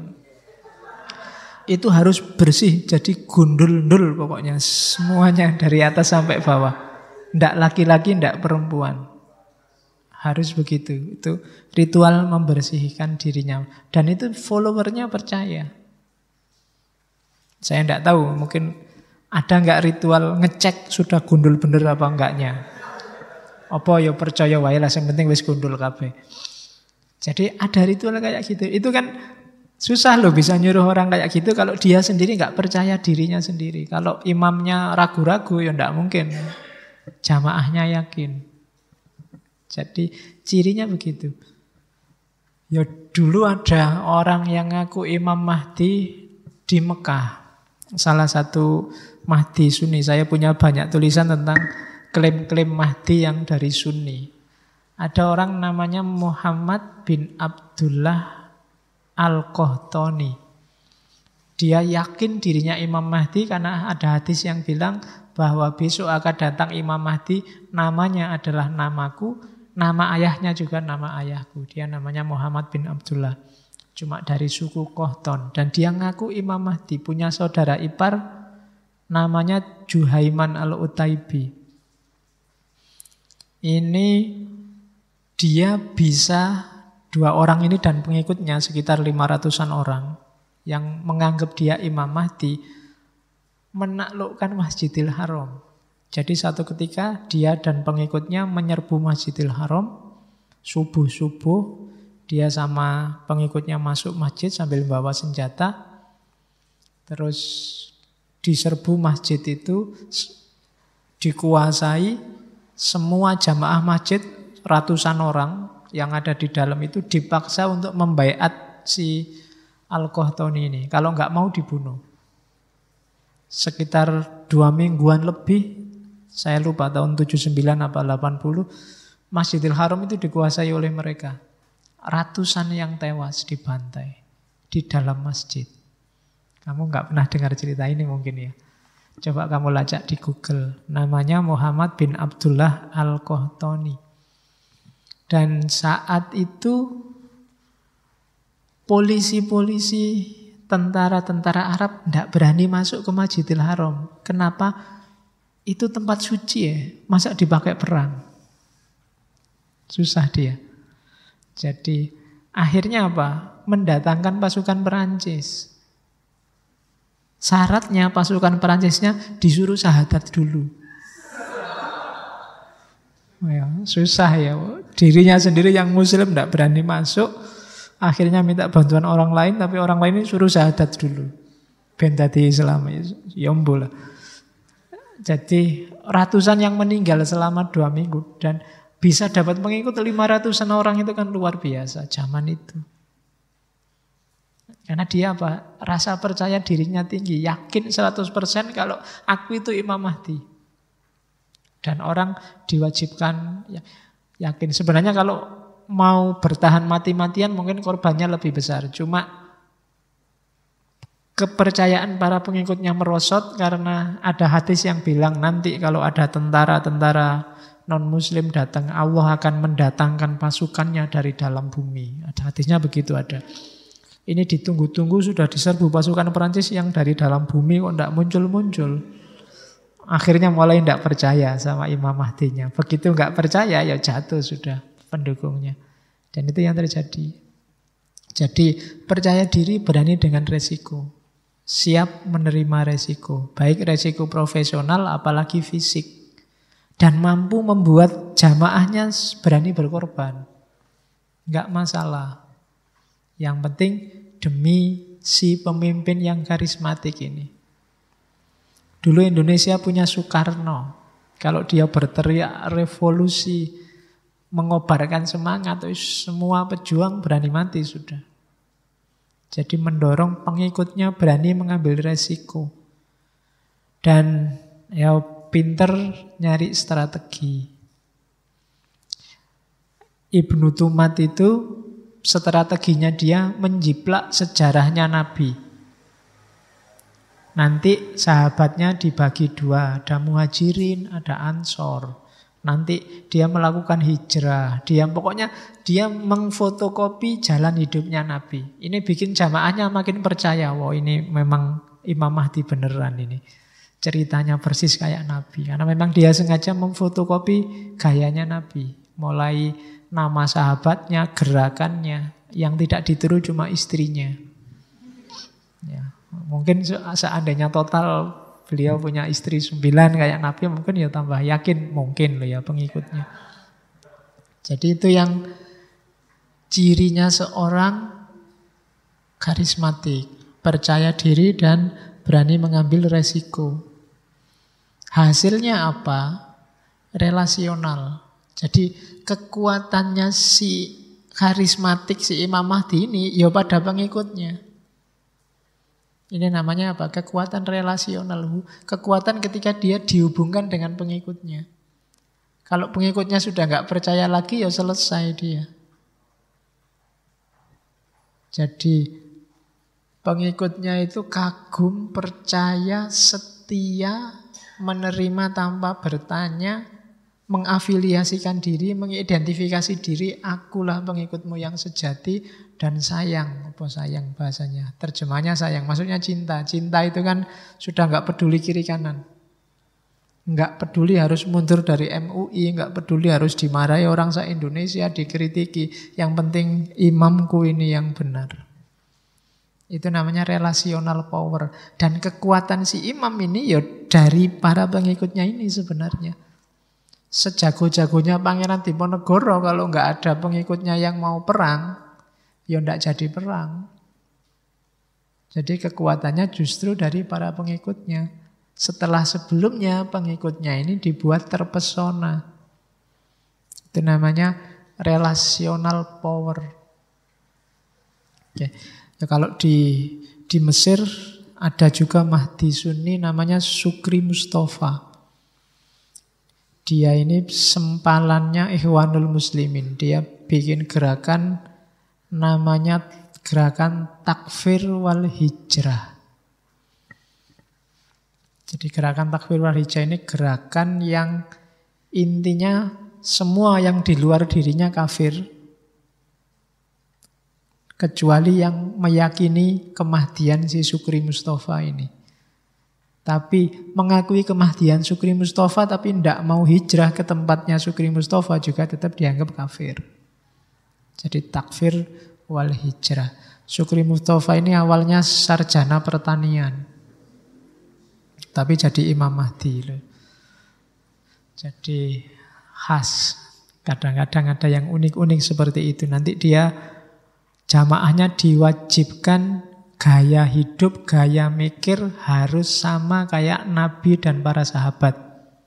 itu harus bersih. Jadi gundul-ndul pokoknya. Semuanya dari atas sampai bawah. Tidak laki-laki, tidak perempuan. Harus begitu. Itu ritual membersihkan dirinya. Dan itu followernya percaya. Saya tidak tahu, mungkin ada nggak ritual ngecek sudah gundul bener apa enggaknya. Apa ya percaya wae lah, yang penting wis gundul kabeh. Jadi ada ritual kayak gitu. Itu kan susah loh bisa nyuruh orang kayak gitu kalau dia sendiri nggak percaya dirinya sendiri. Kalau imamnya ragu-ragu ya nggak mungkin. Jamaahnya yakin. Jadi cirinya begitu. Ya dulu ada orang yang ngaku Imam Mahdi di Mekah. Salah satu Mahdi Sunni. Saya punya banyak tulisan tentang klaim-klaim Mahdi yang dari Sunni. Ada orang namanya Muhammad bin Abdullah Al-Qahtani. Dia yakin dirinya Imam Mahdi karena ada hadis yang bilang bahwa besok akan datang Imam Mahdi, namanya adalah namaku, nama ayahnya juga nama ayahku. Dia namanya Muhammad bin Abdullah. Cuma dari suku Qahtan. Dan dia ngaku Imam Mahdi, punya saudara ipar namanya Juhaiman Al-Utaibi. Ini dia bisa, dua orang ini dan pengikutnya sekitar 500-an orang yang menganggap dia Imam Mahdi, menaklukkan Masjidil Haram. Jadi satu ketika dia dan pengikutnya menyerbu Masjidil Haram, subuh-subuh dia sama pengikutnya masuk masjid sambil bawa senjata, terus diserbu masjid itu, dikuasai, semua jamaah masjid, ratusan orang yang ada di dalam itu dipaksa untuk membaiat si Al-Qahtani ini. Kalau nggak mau dibunuh. Sekitar 2 mingguan lebih, saya lupa tahun 79 apa 80, Masjidil Haram itu dikuasai oleh mereka. Ratusan yang tewas dibantai di dalam masjid. Kamu nggak pernah dengar cerita ini mungkin ya. Coba kamu lacak di Google. Namanya Muhammad bin Abdullah Al-Qahtani. Dan saat itu polisi-polisi, tentara-tentara Arab tidak berani masuk ke Masjidil Haram. Kenapa? Itu tempat suci ya, masa dipakai perang? Susah dia. Jadi akhirnya apa? Mendatangkan pasukan Perancis. Syaratnya pasukan Perancisnya disuruh syahadat dulu. Ya, susah ya. Dirinya sendiri yang muslim tidak berani masuk. Akhirnya minta bantuan orang lain, tapi orang lain ini suruh syahadat dulu. Ben dadi Islam, ya lah. Jadi ratusan yang meninggal selama 2 minggu. Dan bisa dapat pengikut 500-an orang itu kan luar biasa zaman itu. Karena dia apa? Rasa percaya dirinya tinggi. Yakin 100% kalau aku itu Imam Mahdi. Dan orang diwajibkan yakin. Sebenarnya kalau mau bertahan mati-matian mungkin korbannya lebih besar. Cuma kepercayaan para pengikutnya merosot karena ada hadis yang bilang nanti kalau ada tentara-tentara non-muslim datang, Allah akan mendatangkan pasukannya dari dalam bumi. Ada hadisnya begitu ada. Ini ditunggu-tunggu sudah diserbu pasukan Perancis yang dari dalam bumi kok tidak muncul-muncul. Akhirnya mulai tidak percaya sama Imam Mahdinya. Begitu nggak percaya ya jatuh sudah pendukungnya. Dan itu yang terjadi. Jadi percaya diri berani dengan resiko. Siap menerima resiko. Baik resiko profesional apalagi fisik. Dan mampu membuat jamaahnya berani berkorban. Nggak masalah. Yang penting demi si pemimpin yang karismatik ini. Dulu Indonesia punya Soekarno. Kalau dia berteriak revolusi, mengobarkan semangat, semua pejuang berani mati sudah. Jadi mendorong pengikutnya berani mengambil resiko. Dan ya pinter nyari strategi. Ibnu Tumat itu strateginya dia menjiplak sejarahnya Nabi. Nanti sahabatnya dibagi 2, ada Muhajirin, ada Ansor. Nanti dia melakukan hijrah, dia mengfotokopi jalan hidupnya Nabi. Ini bikin jamaahnya makin percaya, wah ini memang Imam Mahdi beneran ini. Ceritanya persis kayak Nabi. Karena memang dia sengaja memfotokopi gayanya Nabi. Mulai nama sahabatnya, gerakannya. Yang tidak ditiru cuma istrinya. Ya, mungkin seandainya total beliau punya istri 9 kayak Nabi, mungkin ya tambah yakin mungkin loh ya pengikutnya. Jadi itu yang cirinya seorang karismatik, percaya diri dan berani mengambil resiko. Hasilnya apa? Relasional. Jadi kekuatannya si karismatik, si Imam Mahdi ini ya pada pengikutnya. Ini namanya apa? Kekuatan relasional. Kekuatan ketika dia dihubungkan dengan pengikutnya. Kalau pengikutnya sudah nggak percaya lagi, ya selesai dia. Jadi pengikutnya itu kagum, percaya, setia, menerima tanpa bertanya, mengafiliasikan diri, mengidentifikasi diri, akulah pengikutmu yang sejati. Dan sayang, apa sayang bahasanya? Terjemahnya sayang, maksudnya cinta. Cinta itu kan sudah nggak peduli kiri kanan. Nggak peduli harus mundur dari MUI, nggak peduli harus dimarahi orang se-Indonesia, dikritiki. Yang penting imamku ini yang benar. Itu namanya relational power. Dan kekuatan si imam ini ya dari para pengikutnya ini sebenarnya. Sejago-jagonya Pangeran Diponegoro kalau nggak ada pengikutnya yang mau perang, ya nggak jadi perang. Jadi kekuatannya justru dari para pengikutnya. Setelah sebelumnya pengikutnya ini dibuat terpesona. Itu namanya relational power. Oke. Ya, kalau di Mesir ada juga Mahdi Sunni namanya Sukri Mustafa. Dia ini sempalannya Ikhwanul Muslimin. Dia bikin gerakan namanya gerakan takfir wal hijrah. Jadi gerakan takfir wal hijrah ini gerakan yang intinya semua yang di luar dirinya kafir. Kecuali yang meyakini kemahdian si Sukri Mustafa ini. Tapi mengakui kemahdian Sukri Mustafa tapi tidak mau hijrah ke tempatnya Sukri Mustafa juga tetap dianggap kafir. Jadi takfir wal hijrah. Sukri Mustafa ini awalnya sarjana pertanian. Tapi jadi Imam Mahdi. Jadi khas. Kadang-kadang ada yang unik-unik seperti itu. Nanti dia jamaahnya diwajibkan gaya hidup, gaya mikir harus sama kayak Nabi dan para sahabat.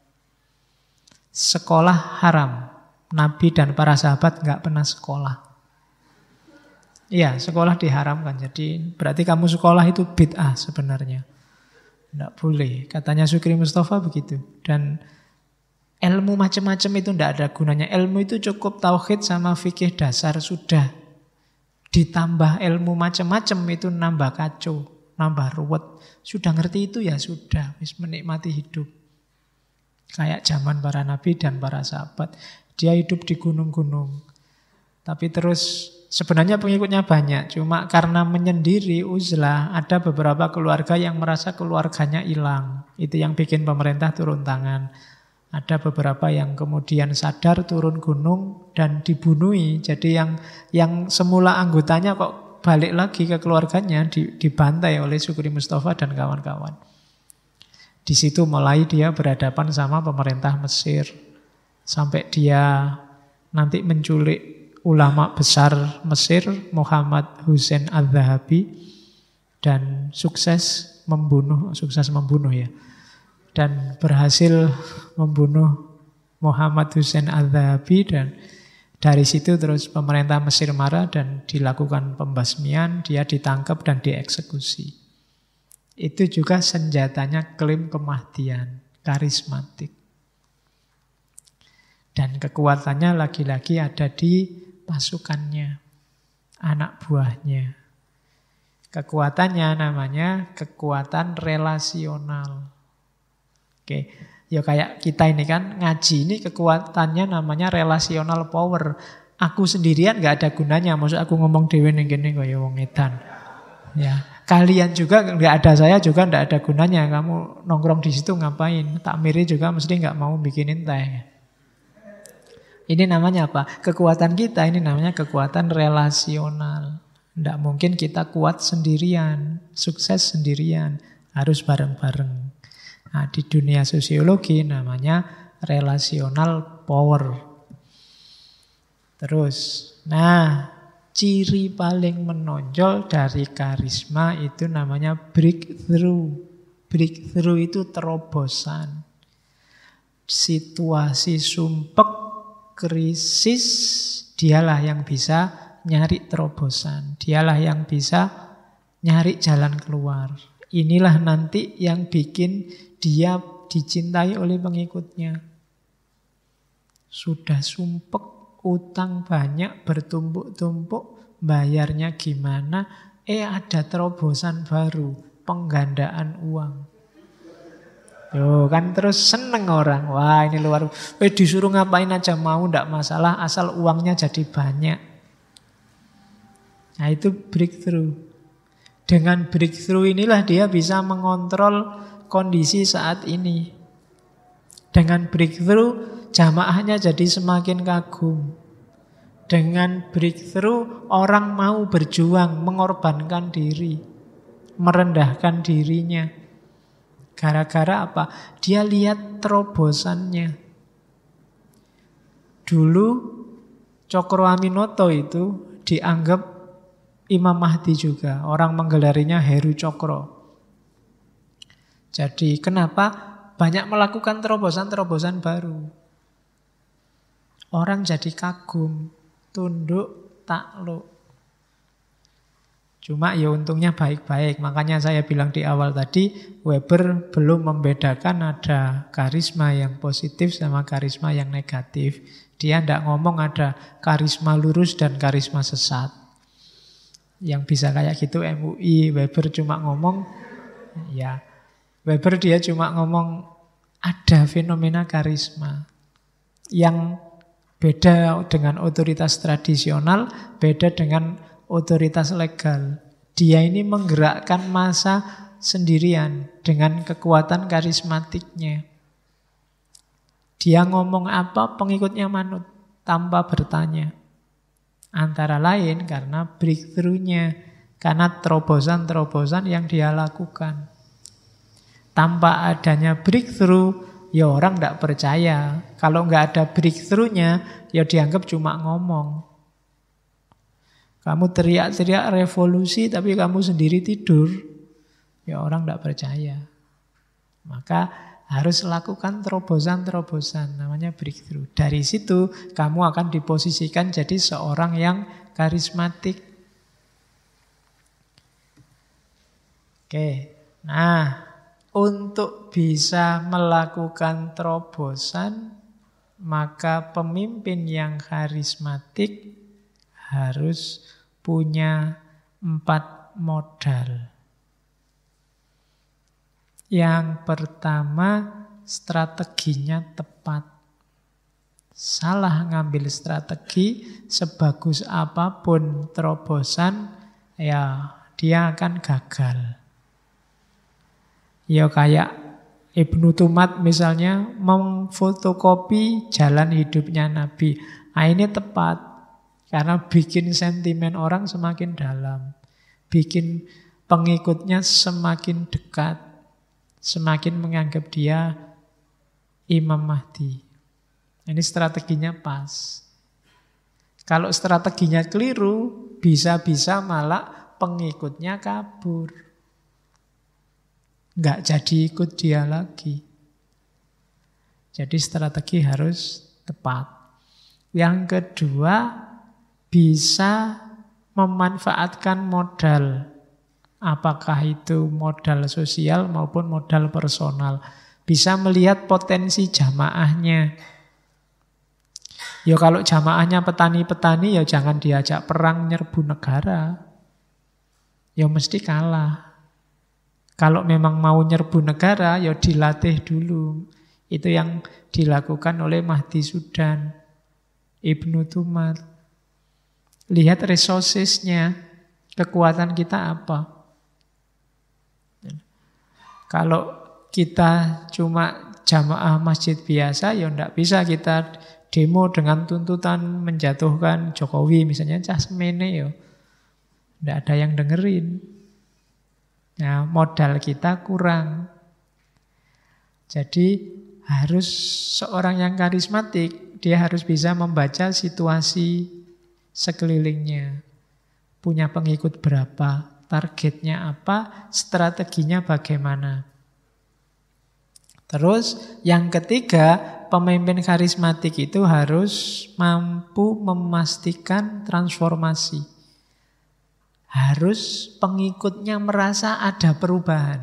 Sekolah haram. Nabi dan para sahabat nggak pernah sekolah. Iya, sekolah diharamkan. Jadi berarti kamu sekolah itu bid'ah sebenarnya. Nggak boleh. Katanya Sukri Mustafa begitu. Dan ilmu macam-macam itu nggak ada gunanya. Ilmu itu cukup tauhid sama fikih dasar sudah. Ditambah ilmu macam-macam itu nambah kacau, nambah ruwet. Sudah ngerti itu ya sudah, wis menikmati hidup. Kayak zaman para nabi dan para sahabat. Dia hidup di gunung-gunung. Tapi terus sebenarnya pengikutnya banyak. Cuma karena menyendiri, uzlah, ada beberapa keluarga yang merasa keluarganya hilang. Itu yang bikin pemerintah turun tangan. Ada beberapa yang kemudian sadar turun gunung dan dibunuhi. Jadi yang semula anggotanya kok balik lagi ke keluarganya dibantai oleh Sukri Mustafa dan kawan-kawan. Di situ mulai dia berhadapan sama pemerintah Mesir. Sampai dia nanti menculik ulama besar Mesir, Muhammad Hussein Al-Zahabi. Dan sukses membunuh ya. Dan berhasil membunuh Muhammad Hussein Al-Zahabi. Dan dari situ terus pemerintah Mesir marah dan dilakukan pembasmian, dia ditangkap dan dieksekusi. Itu juga senjatanya klaim kemahdian, karismatik. Dan kekuatannya lagi-lagi ada di pasukannya, anak buahnya. Kekuatannya namanya kekuatan relasional. Oke, ya kayak kita ini kan ngaji ini kekuatannya namanya relational power. Aku sendirian nggak ada gunanya. Maksud aku ngomong dewe ning kene kaya wong edan. Ya, kalian juga nggak ada saya juga nggak ada gunanya. Kamu nongkrong di situ ngapain? Takmiri juga mesti nggak mau bikinin teh. Ini namanya apa? Kekuatan kita ini namanya kekuatan relasional. Nggak mungkin kita kuat sendirian, sukses sendirian, harus bareng-bareng. Nah, di dunia sosiologi namanya relational power. Terus, nah, ciri paling menonjol dari karisma itu namanya breakthrough. Breakthrough itu terobosan. Situasi sumpek, krisis, dialah yang bisa nyari terobosan. Dialah yang bisa nyari jalan keluar. Inilah nanti yang bikin dia dicintai oleh pengikutnya. Sudah sumpek, utang banyak, bertumpuk-tumpuk, bayarnya gimana? Ada terobosan baru, penggandaan uang. Yo, kan terus seneng orang. Wah, ini luar. Disuruh ngapain aja mau, ndak masalah, asal uangnya jadi banyak. Nah, itu breakthrough. Dengan breakthrough inilah dia bisa mengontrol kondisi saat ini. Dengan breakthrough, jamaahnya jadi semakin kagum. Dengan breakthrough, orang mau berjuang, mengorbankan diri. merendahkan dirinya. Gara-gara apa? Dia lihat terobosannya. Dulu Cokroaminoto itu dianggap Imam Mahdi juga. Orang menggelarinya Heru Cokro. Jadi kenapa banyak melakukan terobosan-terobosan baru? Orang jadi kagum, tunduk, takluk. Cuma ya untungnya baik-baik. Makanya saya bilang di awal tadi, Weber belum membedakan ada karisma yang positif sama karisma yang negatif. Dia tidak ngomong ada karisma lurus dan karisma sesat. Yang bisa kayak gitu MUI, Weber cuma ngomong, ya Weber dia cuma ngomong ada fenomena karisma yang beda dengan otoritas tradisional, beda dengan otoritas legal. Dia ini menggerakkan massa sendirian dengan kekuatan karismatiknya. Dia ngomong apa, pengikutnya manut tanpa bertanya. Antara lain karena breakthrough-nya, karena terobosan-terobosan yang dia lakukan. Tanpa adanya breakthrough, ya orang tidak percaya. Kalau nggak ada breakthrough-nya, ya dianggap cuma ngomong. Kamu teriak-teriak revolusi, tapi kamu sendiri tidur, ya orang tidak percaya. Maka harus lakukan terobosan-terobosan, namanya breakthrough. Dari situ kamu akan diposisikan jadi seorang yang karismatik. Oke, nah untuk bisa melakukan terobosan, maka pemimpin yang karismatik harus punya 4 modal. Yang pertama, strateginya tepat. Salah ngambil strategi, sebagus apapun terobosan, ya dia akan gagal. Ya kayak Ibnu Tumat misalnya memfotokopi jalan hidupnya Nabi. Nah, ini tepat karena bikin sentimen orang semakin dalam, bikin pengikutnya semakin dekat, semakin menganggap dia Imam Mahdi. Ini strateginya pas. Kalau strateginya keliru, bisa-bisa malah pengikutnya kabur. Nggak jadi ikut dia lagi. Jadi strategi harus tepat. Yang kedua, bisa memanfaatkan modal. Apakah itu modal sosial maupun modal personal. Bisa melihat potensi jamaahnya. Ya kalau jamaahnya petani-petani, ya jangan diajak perang nyerbu negara. Ya mesti kalah. Kalau memang mau nyerbu negara, ya dilatih dulu. Itu yang dilakukan oleh Mahdi Sudan, Ibnu Tumat. Lihat resourcesnya, kekuatan kita apa. Kalau kita cuma jamaah masjid biasa, ya tidak bisa kita demo dengan tuntutan menjatuhkan Jokowi. Misalnya cah semene, ya tidak ada yang dengerin. Nah, modal kita kurang. Jadi harus seorang yang karismatik, dia harus bisa membaca situasi sekelilingnya. Punya pengikut berapa, targetnya apa, strateginya bagaimana. Terus yang ketiga, pemimpin karismatik itu harus mampu memastikan transformasi. Harus pengikutnya merasa ada perubahan.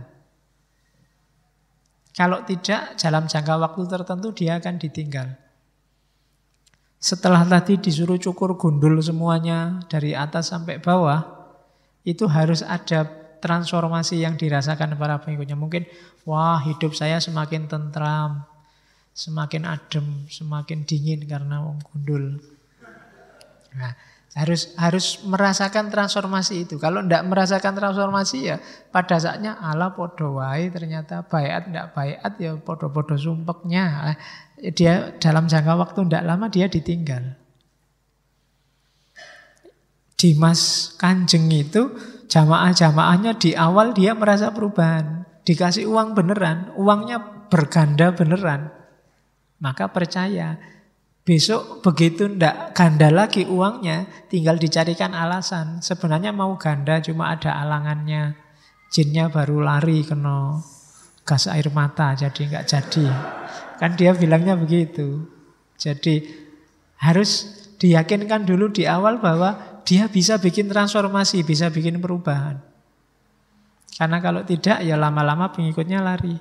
Kalau tidak, dalam jangka waktu tertentu dia akan ditinggal. Setelah tadi disuruh cukur gundul semuanya dari atas sampai bawah, itu harus ada transformasi yang dirasakan para pengikutnya. Mungkin, wah hidup saya semakin tentram, semakin adem, semakin dingin karena gundul. Nah, harus merasakan transformasi itu. Kalau tidak merasakan transformasi, ya pada saatnya ala podo wae, ternyata baiat tidak baiat, ya podo-podo sumpeknya. Dia dalam jangka waktu tidak lama dia ditinggal. Dimas Kanjeng itu Jamaah-jamaahnya di awal dia merasa perubahan. Dikasih uang beneran, uangnya berganda beneran. Maka percaya. Besok begitu ndak ganda lagi uangnya, tinggal dicarikan alasan. Sebenarnya mau ganda cuma ada alangannya. Jinnya baru lari kena gas air mata, jadi nggak jadi. Kan dia bilangnya begitu. Jadi harus diyakinkan dulu di awal bahwa dia bisa bikin transformasi, bisa bikin perubahan. Karena kalau tidak ya lama-lama pengikutnya lari.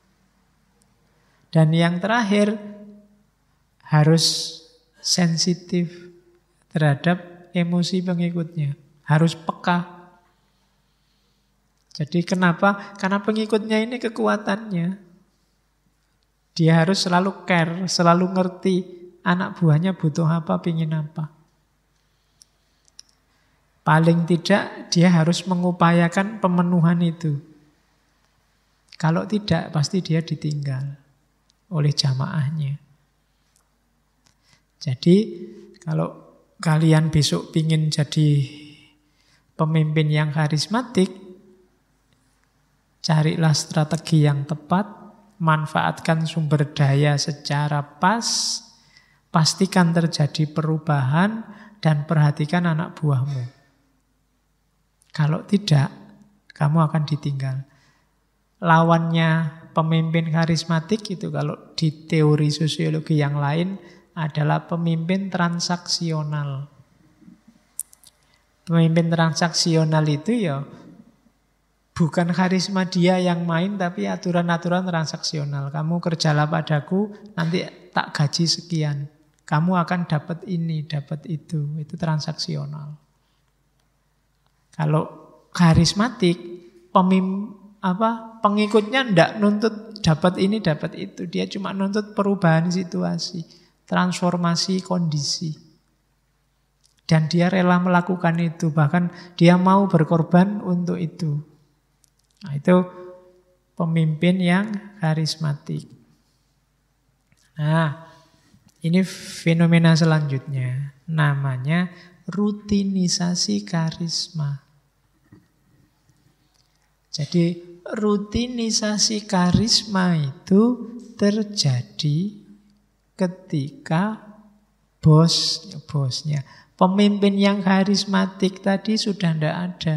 Dan yang terakhir, harus sensitif terhadap emosi pengikutnya. Harus peka. Jadi kenapa? Karena pengikutnya ini kekuatannya. Dia harus selalu care, selalu ngerti anak buahnya butuh apa, pingin apa. Paling tidak dia harus mengupayakan pemenuhan itu. Kalau tidak, pasti dia ditinggal oleh jamaahnya. Jadi kalau kalian besok pingin jadi pemimpin yang karismatik, carilah strategi yang tepat, manfaatkan sumber daya secara pas, pastikan terjadi perubahan, dan perhatikan anak buahmu. Kalau tidak, kamu akan ditinggal. Lawannya pemimpin karismatik itu kalau di teori sosiologi yang lain adalah pemimpin transaksional. Pemimpin transaksional itu ya bukan karisma dia yang main, tapi aturan-aturan transaksional. Kamu kerjalah padaku, nanti tak gaji sekian. Kamu akan dapat ini, dapat itu. Itu transaksional. Kalau karismatik, pengikutnya ndak nuntut dapat ini, dapat itu. Dia cuma nuntut perubahan situasi, transformasi kondisi. Dan dia rela melakukan itu, bahkan dia mau berkorban untuk itu. Nah, itu pemimpin yang karismatik. Nah, ini fenomena selanjutnya. Namanya rutinisasi karisma. Jadi rutinisasi karisma itu terjadi ketika bosnya, pemimpin yang karismatik tadi sudah tidak ada.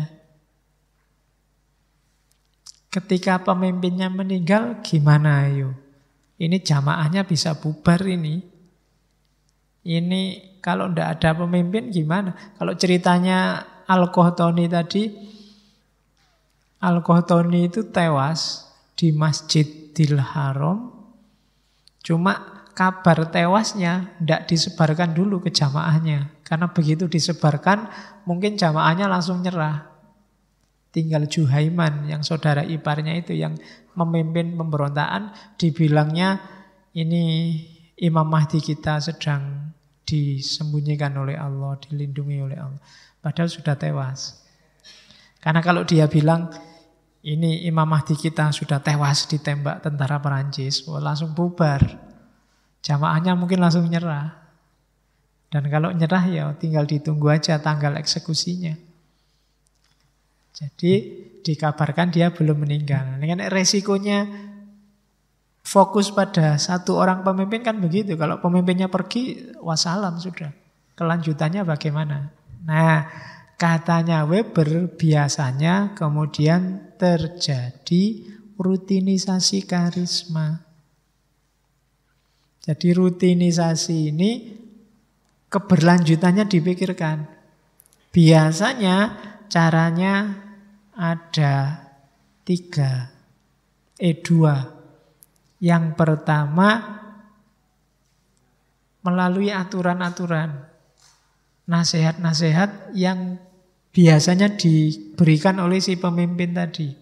Ketika pemimpinnya meninggal, gimana ayo? Ini jamaahnya bisa bubar ini. Ini kalau tidak ada pemimpin gimana? Kalau ceritanya Al-Qahtani tadi, Al-Qahtani itu tewas di Masjidil Haram. Cuma kabar tewasnya tidak disebarkan dulu ke jamaahnya. Karena begitu disebarkan, mungkin jamaahnya langsung nyerah. Tinggal Juhaiman, yang saudara iparnya itu, yang memimpin pemberontakan, dibilangnya ini Imam Mahdi kita sedang disembunyikan oleh Allah, dilindungi oleh Allah. Padahal sudah tewas. Karena kalau dia bilang, ini Imam Mahdi kita sudah tewas ditembak tentara Perancis, langsung bubar. Jamaahnya mungkin langsung nyerah. Dan kalau nyerah ya tinggal ditunggu aja tanggal eksekusinya. Jadi dikabarkan dia belum meninggal. Ini kan resikonya fokus pada satu orang pemimpin kan begitu. Kalau pemimpinnya pergi, wassalam sudah. Kelanjutannya bagaimana? Nah, katanya Weber biasanya kemudian terjadi rutinisasi karisma. Jadi rutinisasi ini keberlanjutannya dipikirkan. Biasanya caranya ada 2. Yang pertama, melalui aturan-aturan, nasihat-nasihat yang biasanya diberikan oleh si pemimpin tadi.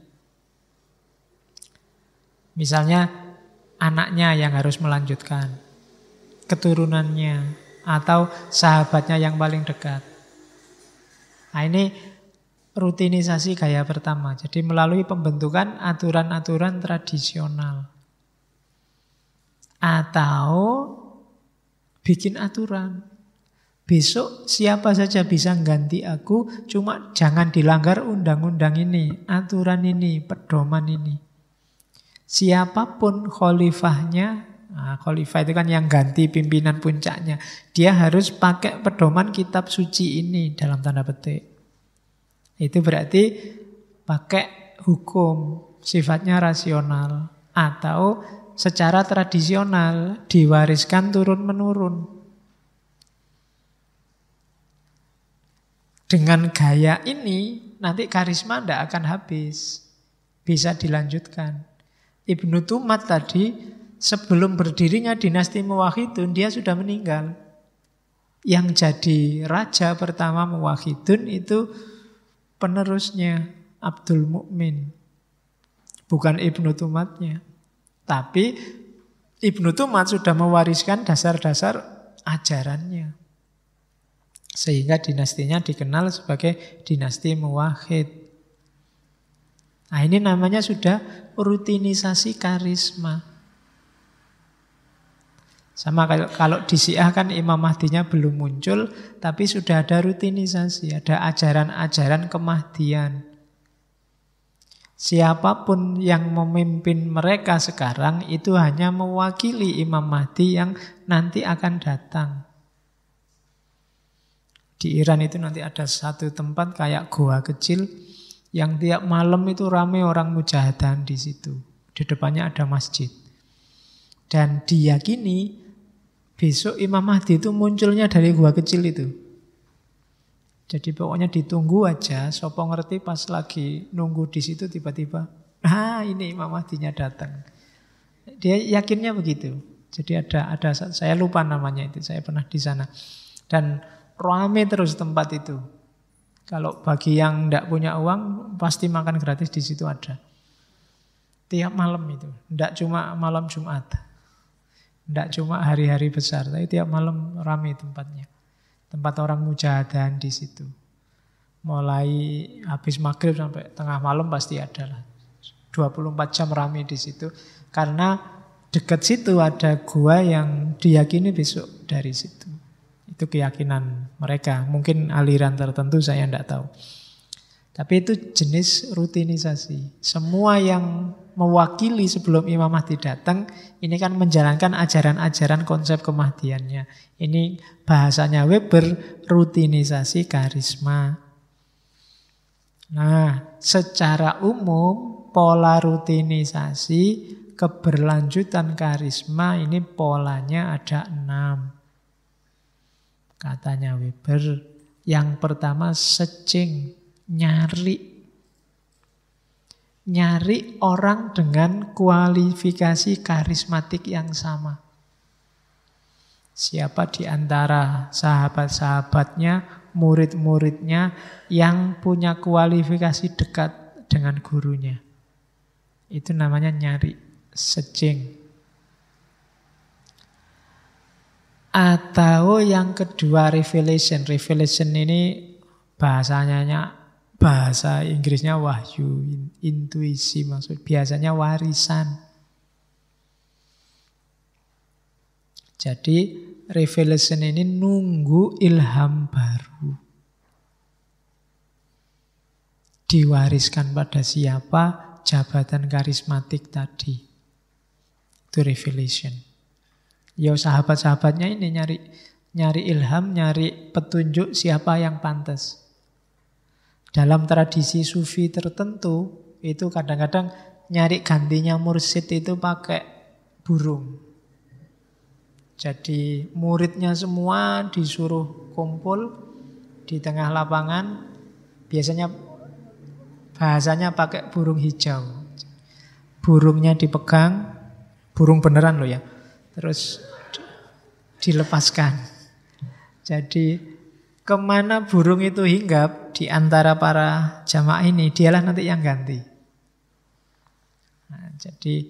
Misalnya anaknya yang harus melanjutkan, keturunannya, atau sahabatnya yang paling dekat. Nah, ini rutinisasi gaya pertama. Jadi melalui pembentukan aturan-aturan tradisional. Atau bikin aturan. Besok siapa saja bisa ganti aku, cuma jangan dilanggar undang-undang ini, aturan ini, pedoman ini. Siapapun khalifahnya, nah, khalifah itu kan yang ganti pimpinan puncaknya, dia harus pakai pedoman kitab suci ini dalam tanda petik. Itu berarti pakai hukum, sifatnya rasional, atau secara tradisional, diwariskan turun-menurun. Dengan gaya ini, nanti karisma tidak akan habis. Bisa dilanjutkan. Ibnu Tumat tadi, sebelum berdirinya dinasti Muwahhidun, dia sudah meninggal. Yang jadi raja pertama Muwahhidun itu penerusnya Abdul Mukmin. Bukan Ibnu Tumatnya. Tapi Ibnu Tumat sudah mewariskan dasar-dasar ajarannya. Sehingga dinastinya dikenal sebagai dinasti Muwahhid. Nah, ini namanya sudah rutinisasi karisma. Sama kalau di Syiah kan Imam Mahdinya belum muncul, tapi sudah ada rutinisasi, ada ajaran-ajaran kemahdian. Siapapun yang memimpin mereka sekarang itu hanya mewakili Imam Mahdi yang nanti akan datang. Di Iran itu nanti ada satu tempat kayak goa kecil yang tiap malam itu ramai orang mujahadan di situ. Di depannya ada masjid. Dan diyakini besok Imam Mahdi itu munculnya dari goa kecil itu. Jadi pokoknya ditunggu aja, sopo ngerti pas lagi nunggu di situ tiba-tiba, ini Imam Mahdinya datang. Dia yakinnya begitu. Jadi ada saya lupa namanya itu, saya pernah di sana. Dan ramai terus tempat itu. Kalau bagi yang tidak punya uang, pasti makan gratis di situ ada. Tiap malam itu, tidak cuma malam Jumat, tidak cuma hari-hari besar, tapi tiap malam ramai tempatnya. Tempat orang mujahadan di situ. Mulai habis maghrib sampai tengah malam pasti ada lah. 24 jam ramai di situ. Karena dekat situ ada gua yang diyakini besok dari situ. Itu keyakinan mereka. Mungkin aliran tertentu saya tidak tahu. Tapi itu jenis rutinisasi. Semua yang mewakili sebelum Imam Mahdi datang, ini kan menjalankan ajaran-ajaran konsep kemahdiannya. Ini bahasanya Weber, rutinisasi karisma. Nah, secara umum pola rutinisasi keberlanjutan karisma ini polanya ada 6. Katanya Weber, yang pertama searching, nyari orang dengan kualifikasi karismatik yang sama. Siapa di antara sahabat-sahabatnya, murid-muridnya yang punya kualifikasi dekat dengan gurunya. Itu namanya nyari, searching. Atau yang kedua revelation. Revelation ini bahasa Inggrisnya wahyu, intuisi maksud. Biasanya warisan. Jadi revelation ini nunggu ilham baru. Diwariskan pada siapa? Jabatan karismatik tadi. Itu revelation. Ya sahabat-sahabatnya ini nyari ilham, nyari petunjuk siapa yang pantas. Dalam tradisi sufi tertentu itu kadang-kadang nyari gantinya mursyid itu pakai burung. Jadi muridnya semua disuruh kumpul di tengah lapangan. Biasanya bahasanya pakai burung hijau. Burungnya dipegang, burung beneran loh ya. Terus dilepaskan. Jadi kemana burung itu hinggap di antara para jamaah ini, dialah nanti yang ganti. Nah, jadi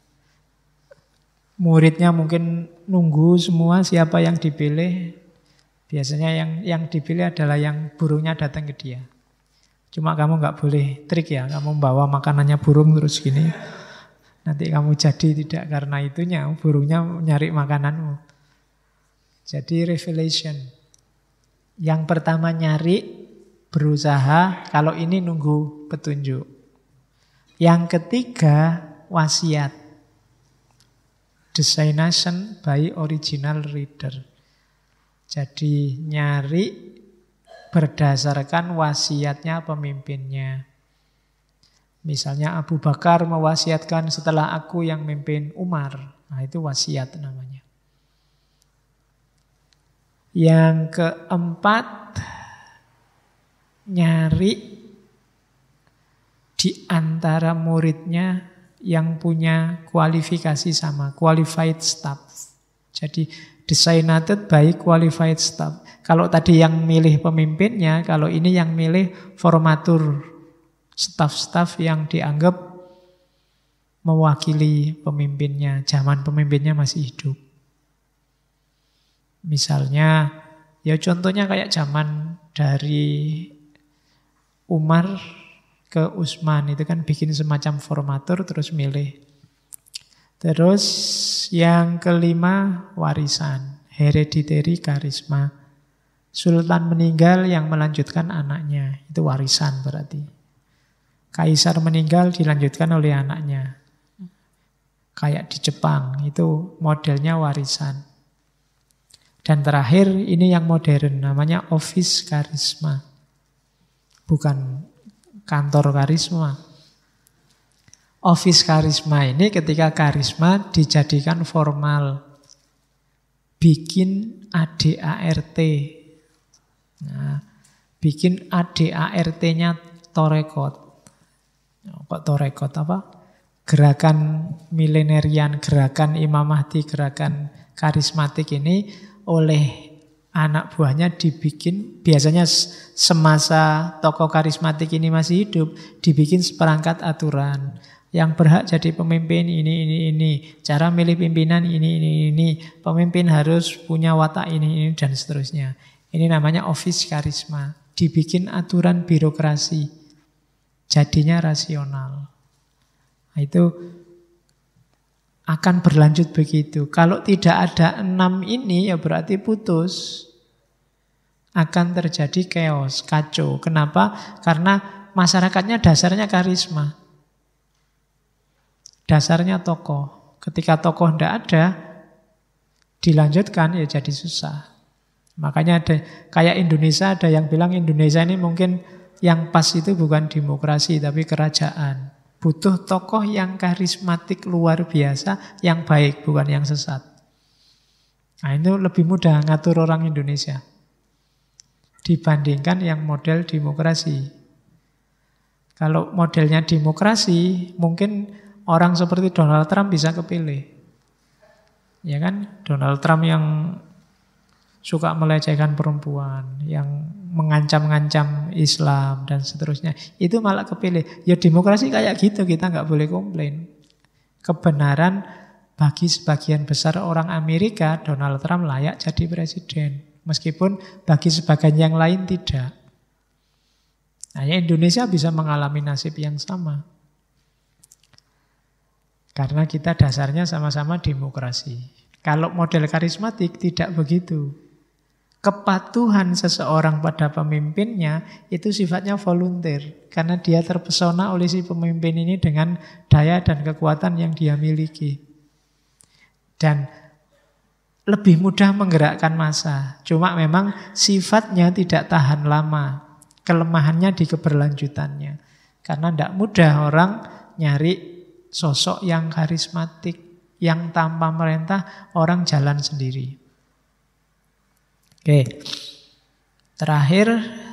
muridnya mungkin nunggu semua siapa yang dipilih. Biasanya yang dipilih adalah yang burungnya datang ke dia. Cuma kamu nggak boleh trik ya, kamu bawa makanannya burung terus gini. Nanti kamu jadi tidak karena itunya, burungnya nyari makananmu. Jadi revelation. Yang pertama nyari, berusaha, kalau ini nunggu petunjuk. Yang ketiga wasiat. Designation by original reader. Jadi nyari berdasarkan wasiatnya pemimpinnya. Misalnya Abu Bakar mewasiatkan setelah aku yang mimpin Umar. Nah itu wasiat namanya. Yang keempat, nyari di antara muridnya yang punya kualifikasi sama, qualified staff. Jadi designated by qualified staff. Kalau tadi yang milih pemimpinnya, kalau ini yang milih formatur, staff-staff yang dianggap mewakili pemimpinnya, zaman pemimpinnya masih hidup. Misalnya, ya contohnya kayak zaman dari Umar ke Utsman, itu kan bikin semacam formatur terus milih. Terus yang kelima, warisan, hereditary karisma. Sultan meninggal yang melanjutkan anaknya, itu warisan berarti. Kaisar meninggal dilanjutkan oleh anaknya. Kayak di Jepang, itu modelnya warisan. Dan terakhir, ini yang modern, namanya office karisma. Bukan kantor karisma. Office karisma ini ketika karisma dijadikan formal. Bikin ADART. Nah, bikin ADART-nya Torekot. Kok Torekot apa? Gerakan milenerian, gerakan Imam Mahdi, gerakan karismatik ini oleh anak buahnya dibikin, biasanya semasa tokoh karismatik ini masih hidup, dibikin seperangkat aturan. Yang berhak jadi pemimpin ini. Cara milih pimpinan ini. Pemimpin harus punya watak ini, dan seterusnya. Ini namanya office karisma. Dibikin aturan birokrasi. Jadinya rasional. Nah, itu akan berlanjut begitu. Kalau tidak ada 6 ini ya berarti putus. Akan terjadi chaos, kacau. Kenapa? Karena masyarakatnya dasarnya karisma. Dasarnya tokoh. Ketika tokoh tidak ada, dilanjutkan ya jadi susah. Makanya ada, kayak Indonesia ada yang bilang Indonesia ini mungkin yang pas itu bukan demokrasi tapi kerajaan. Butuh tokoh yang karismatik luar biasa, yang baik, bukan yang sesat. Nah itu lebih mudah ngatur orang Indonesia dibandingkan yang model demokrasi. Kalau modelnya demokrasi, mungkin orang seperti Donald Trump bisa kepilih. Ya kan? Donald Trump yang suka melecehkan perempuan, yang mengancam-ngancam Islam dan seterusnya, itu malah kepilih. Ya demokrasi kayak gitu, kita nggak boleh komplain. Kebenaran bagi sebagian besar orang Amerika, Donald Trump layak jadi presiden. Meskipun bagi sebagian yang lain tidak. Nah, Indonesia bisa mengalami nasib yang sama. Karena kita dasarnya sama-sama demokrasi. Kalau model karismatik tidak begitu. Kepatuhan seseorang pada pemimpinnya itu sifatnya volunteer. Karena dia terpesona oleh si pemimpin ini dengan daya dan kekuatan yang dia miliki. Dan lebih mudah menggerakkan massa. Cuma memang sifatnya tidak tahan lama. Kelemahannya di keberlanjutannya. Karena tidak mudah orang nyari sosok yang karismatik. Yang tanpa merintah orang jalan sendiri. Oke, terakhir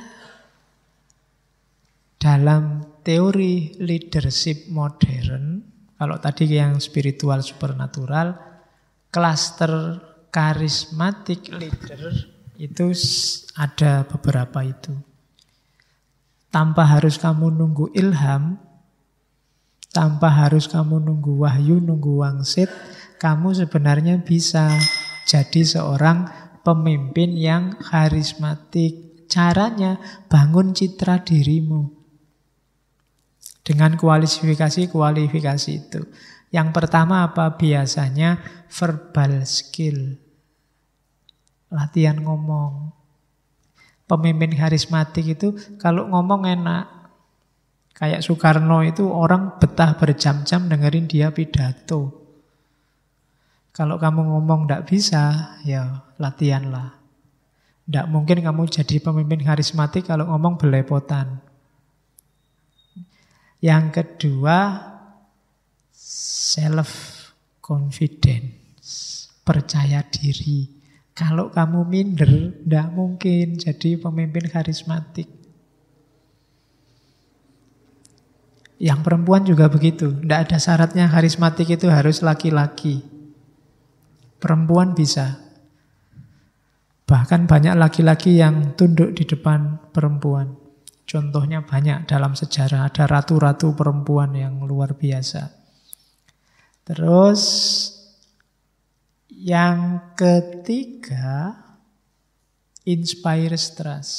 dalam teori leadership modern, kalau tadi yang spiritual supernatural, klaster karismatik leader itu ada beberapa itu. Tanpa harus kamu nunggu ilham, tanpa harus kamu nunggu wahyu, nunggu wangsit, kamu sebenarnya bisa jadi seorang pemimpin yang karismatik. Caranya bangun citra dirimu dengan kualifikasi itu. Yang pertama apa? Biasanya verbal skill. Latihan ngomong. Pemimpin karismatik itu kalau ngomong enak. Kayak Soekarno itu orang betah berjam-jam dengerin dia pidato. Kalau kamu ngomong tidak bisa, ya latihanlah. Tidak mungkin kamu jadi pemimpin karismatik kalau ngomong belepotan. Yang kedua, self-confidence, percaya diri. Kalau kamu minder, tidak mungkin jadi pemimpin karismatik. Yang perempuan juga begitu. Tidak ada syaratnya karismatik itu harus laki-laki. Perempuan bisa. Bahkan banyak laki-laki yang tunduk di depan perempuan. Contohnya banyak dalam sejarah. Ada ratu-ratu perempuan yang luar biasa. Terus yang ketiga, inspires trust.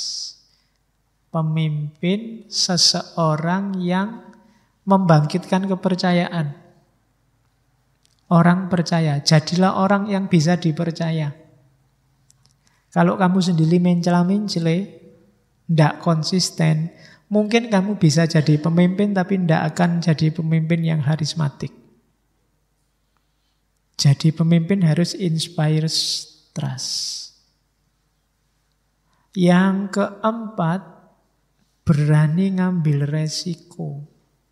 Pemimpin seseorang yang membangkitkan kepercayaan. Orang percaya, jadilah orang yang bisa dipercaya. Kalau kamu sendiri mencela-mencele, tidak konsisten, mungkin kamu bisa jadi pemimpin tapi tidak akan jadi pemimpin yang karismatik. Jadi pemimpin harus inspire trust. Yang keempat, berani ngambil resiko.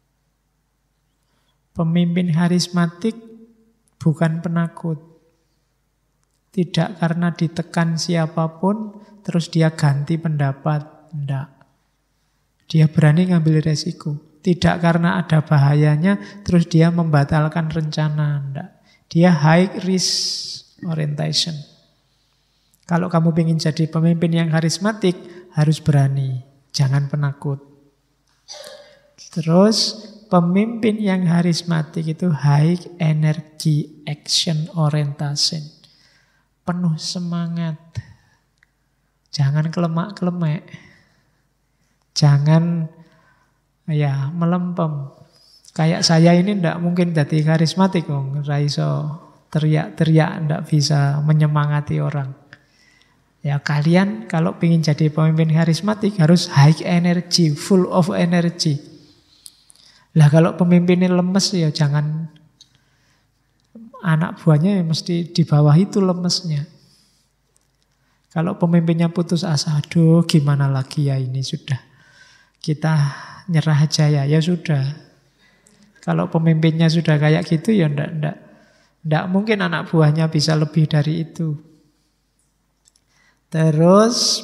Pemimpin karismatik bukan penakut. Tidak karena ditekan siapapun, terus dia ganti pendapat. Tidak. Dia berani ngambil resiko. Tidak karena ada bahayanya, terus dia membatalkan rencana. Tidak. Dia high risk orientation. Kalau kamu ingin jadi pemimpin yang karismatik, harus berani. Jangan penakut. Terus pemimpin yang karismatik itu high energy action orientation. Penuh semangat. Jangan kelemak-kelemek. Jangan melempem. Kayak saya ini tidak mungkin jadi karismatik. Raiso teriak-teriak, tidak bisa menyemangati orang. Ya kalian kalau ingin jadi pemimpin karismatik harus high energy, full of energy. Lah kalau pemimpinnya lemes ya jangan, anak buahnya ya mesti di bawah itu lemesnya. Kalau pemimpinnya putus asa, aduh gimana lagi ya ini sudah. Kita nyerah aja ya sudah. Kalau pemimpinnya sudah kayak gitu ya ndak mungkin anak buahnya bisa lebih dari itu. Terus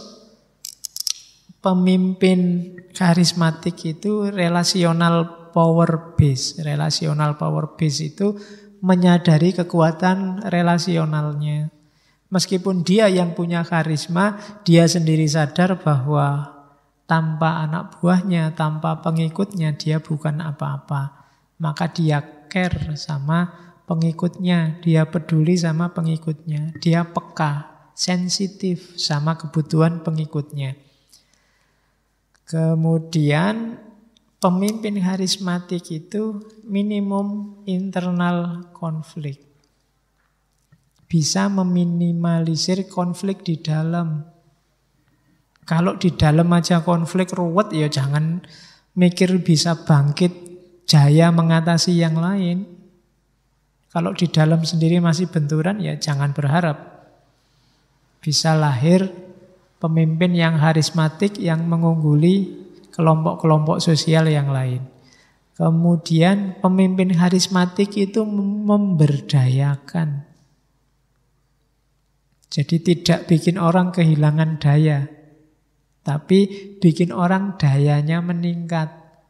pemimpin karismatik itu relasional power base. Relational power base itu menyadari kekuatan relasionalnya. Meskipun dia yang punya karisma, dia sendiri sadar bahwa tanpa anak buahnya, tanpa pengikutnya, dia bukan apa-apa. Maka dia care sama pengikutnya, dia peduli sama pengikutnya, dia peka, sensitif sama kebutuhan pengikutnya. Kemudian pemimpin karismatik itu minimum internal konflik. Bisa meminimalisir konflik di dalam. Kalau di dalam aja konflik ruwet ya jangan mikir bisa bangkit jaya mengatasi yang lain. Kalau di dalam sendiri masih benturan ya jangan berharap bisa lahir pemimpin yang karismatik yang mengungguli kelompok-kelompok sosial yang lain. Kemudian pemimpin karismatik itu memberdayakan. Jadi tidak bikin orang kehilangan daya, tapi bikin orang dayanya meningkat.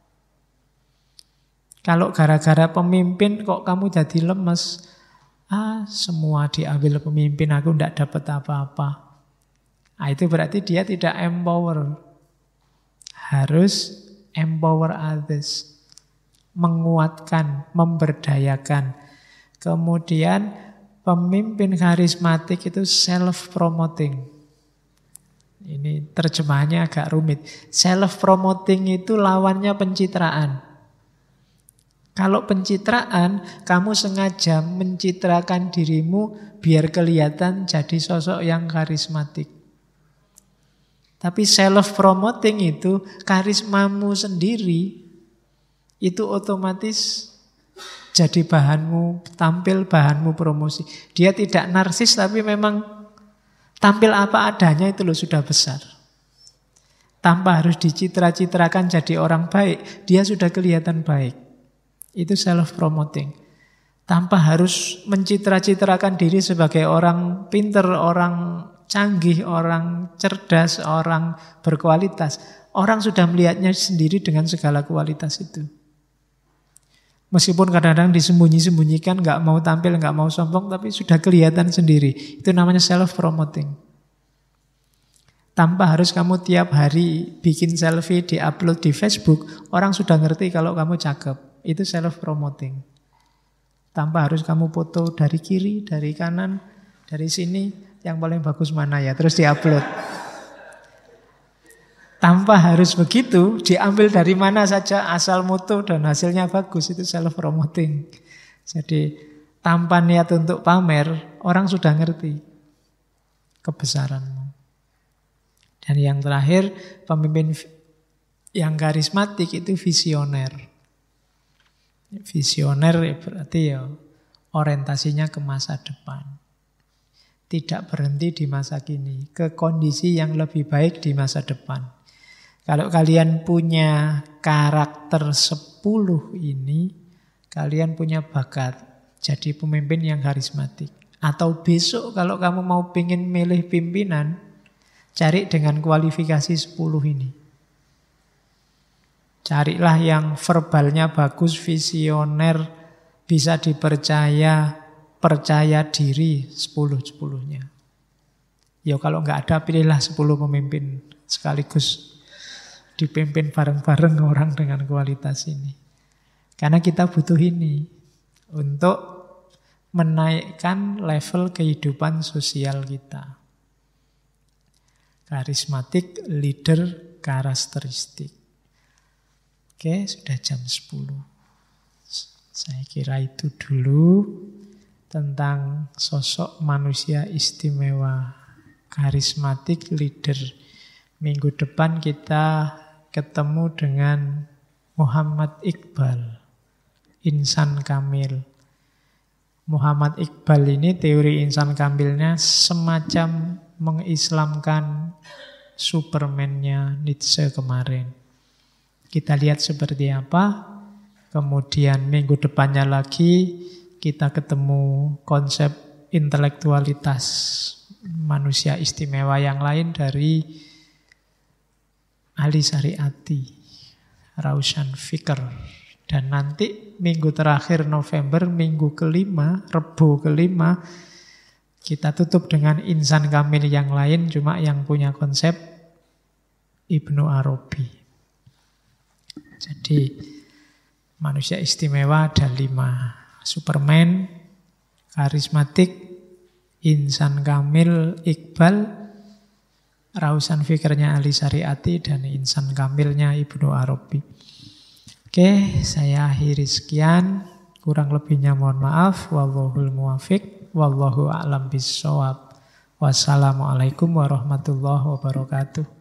Kalau gara-gara pemimpin kok kamu jadi lemes, semua diambil pemimpin, aku tidak dapat apa-apa. Itu berarti dia tidak empower. Harus empower others. Menguatkan, memberdayakan. Kemudian pemimpin karismatik itu self-promoting. Ini terjemahannya agak rumit. Self-promoting itu lawannya pencitraan. Kalau pencitraan, kamu sengaja mencitrakan dirimu biar kelihatan jadi sosok yang karismatik. Tapi self-promoting itu karismamu sendiri, itu otomatis jadi bahanmu, tampil bahanmu promosi. Dia tidak narsis tapi memang tampil apa adanya itu loh sudah besar. Tanpa harus dicitra-citrakan jadi orang baik, dia sudah kelihatan baik. Itu self-promoting. Tanpa harus mencitra-citrakan diri sebagai orang pinter, orang canggih, orang cerdas, orang berkualitas. Orang sudah melihatnya sendiri dengan segala kualitas itu. Meskipun kadang-kadang disembunyi-sembunyikan, nggak mau tampil, nggak mau sombong, tapi sudah kelihatan sendiri. Itu namanya self-promoting. Tanpa harus kamu tiap hari bikin selfie, di-upload di Facebook, orang sudah ngerti kalau kamu cakep. Itu self-promoting. Tanpa harus kamu foto dari kiri, dari kanan, dari sini, yang paling bagus mana ya, terus di-upload. Tanpa harus begitu, diambil dari mana saja, asal moto dan hasilnya bagus, itu self-promoting. Jadi tanpa niat untuk pamer, orang sudah ngerti kebesaranmu. Dan yang terakhir, pemimpin yang karismatik itu visioner. Visioner berarti ya orientasinya ke masa depan. Tidak berhenti di masa kini, ke kondisi yang lebih baik di masa depan. Kalau kalian punya karakter 10 ini, kalian punya bakat jadi pemimpin yang karismatik. Atau besok kalau kamu mau pingin milih pimpinan, cari dengan kualifikasi 10 ini. Carilah yang verbalnya bagus, visioner, bisa dipercaya, percaya diri, 10-10-nya. Ya kalau nggak ada, pilihlah 10 pemimpin sekaligus dipimpin bareng-bareng orang dengan kualitas ini. Karena kita butuh ini untuk menaikkan level kehidupan sosial kita. Karismatik, leader, karakteristik. Oke, sudah jam 10. Saya kira itu dulu tentang sosok manusia istimewa, karismatik, leader. Minggu depan kita ketemu dengan Muhammad Iqbal, insan kamil. Muhammad Iqbal ini teori insan kamilnya semacam mengislamkan Superman-nya Nietzsche kemarin. Kita lihat seperti apa. Kemudian minggu depannya lagi kita ketemu konsep intelektualitas manusia istimewa yang lain dari Ali Syariati, Raushan Fikr. Dan nanti minggu terakhir November, minggu kelima, Rebo kelima, kita tutup dengan insan kamil yang lain, cuma yang punya konsep Ibnu Arabi. Jadi manusia istimewa ada 5. Superman, karismatik, insan kamil, Iqbal, Raushan Fikirnya Ali Syariati, dan insan kamilnya Ibnu Arabi. Oke, saya akhiri sekian. Kurang lebihnya mohon maaf. Wallahul muwafiq, wallahu a'lam bissawab. Wassalamualaikum warahmatullahi wabarakatuh.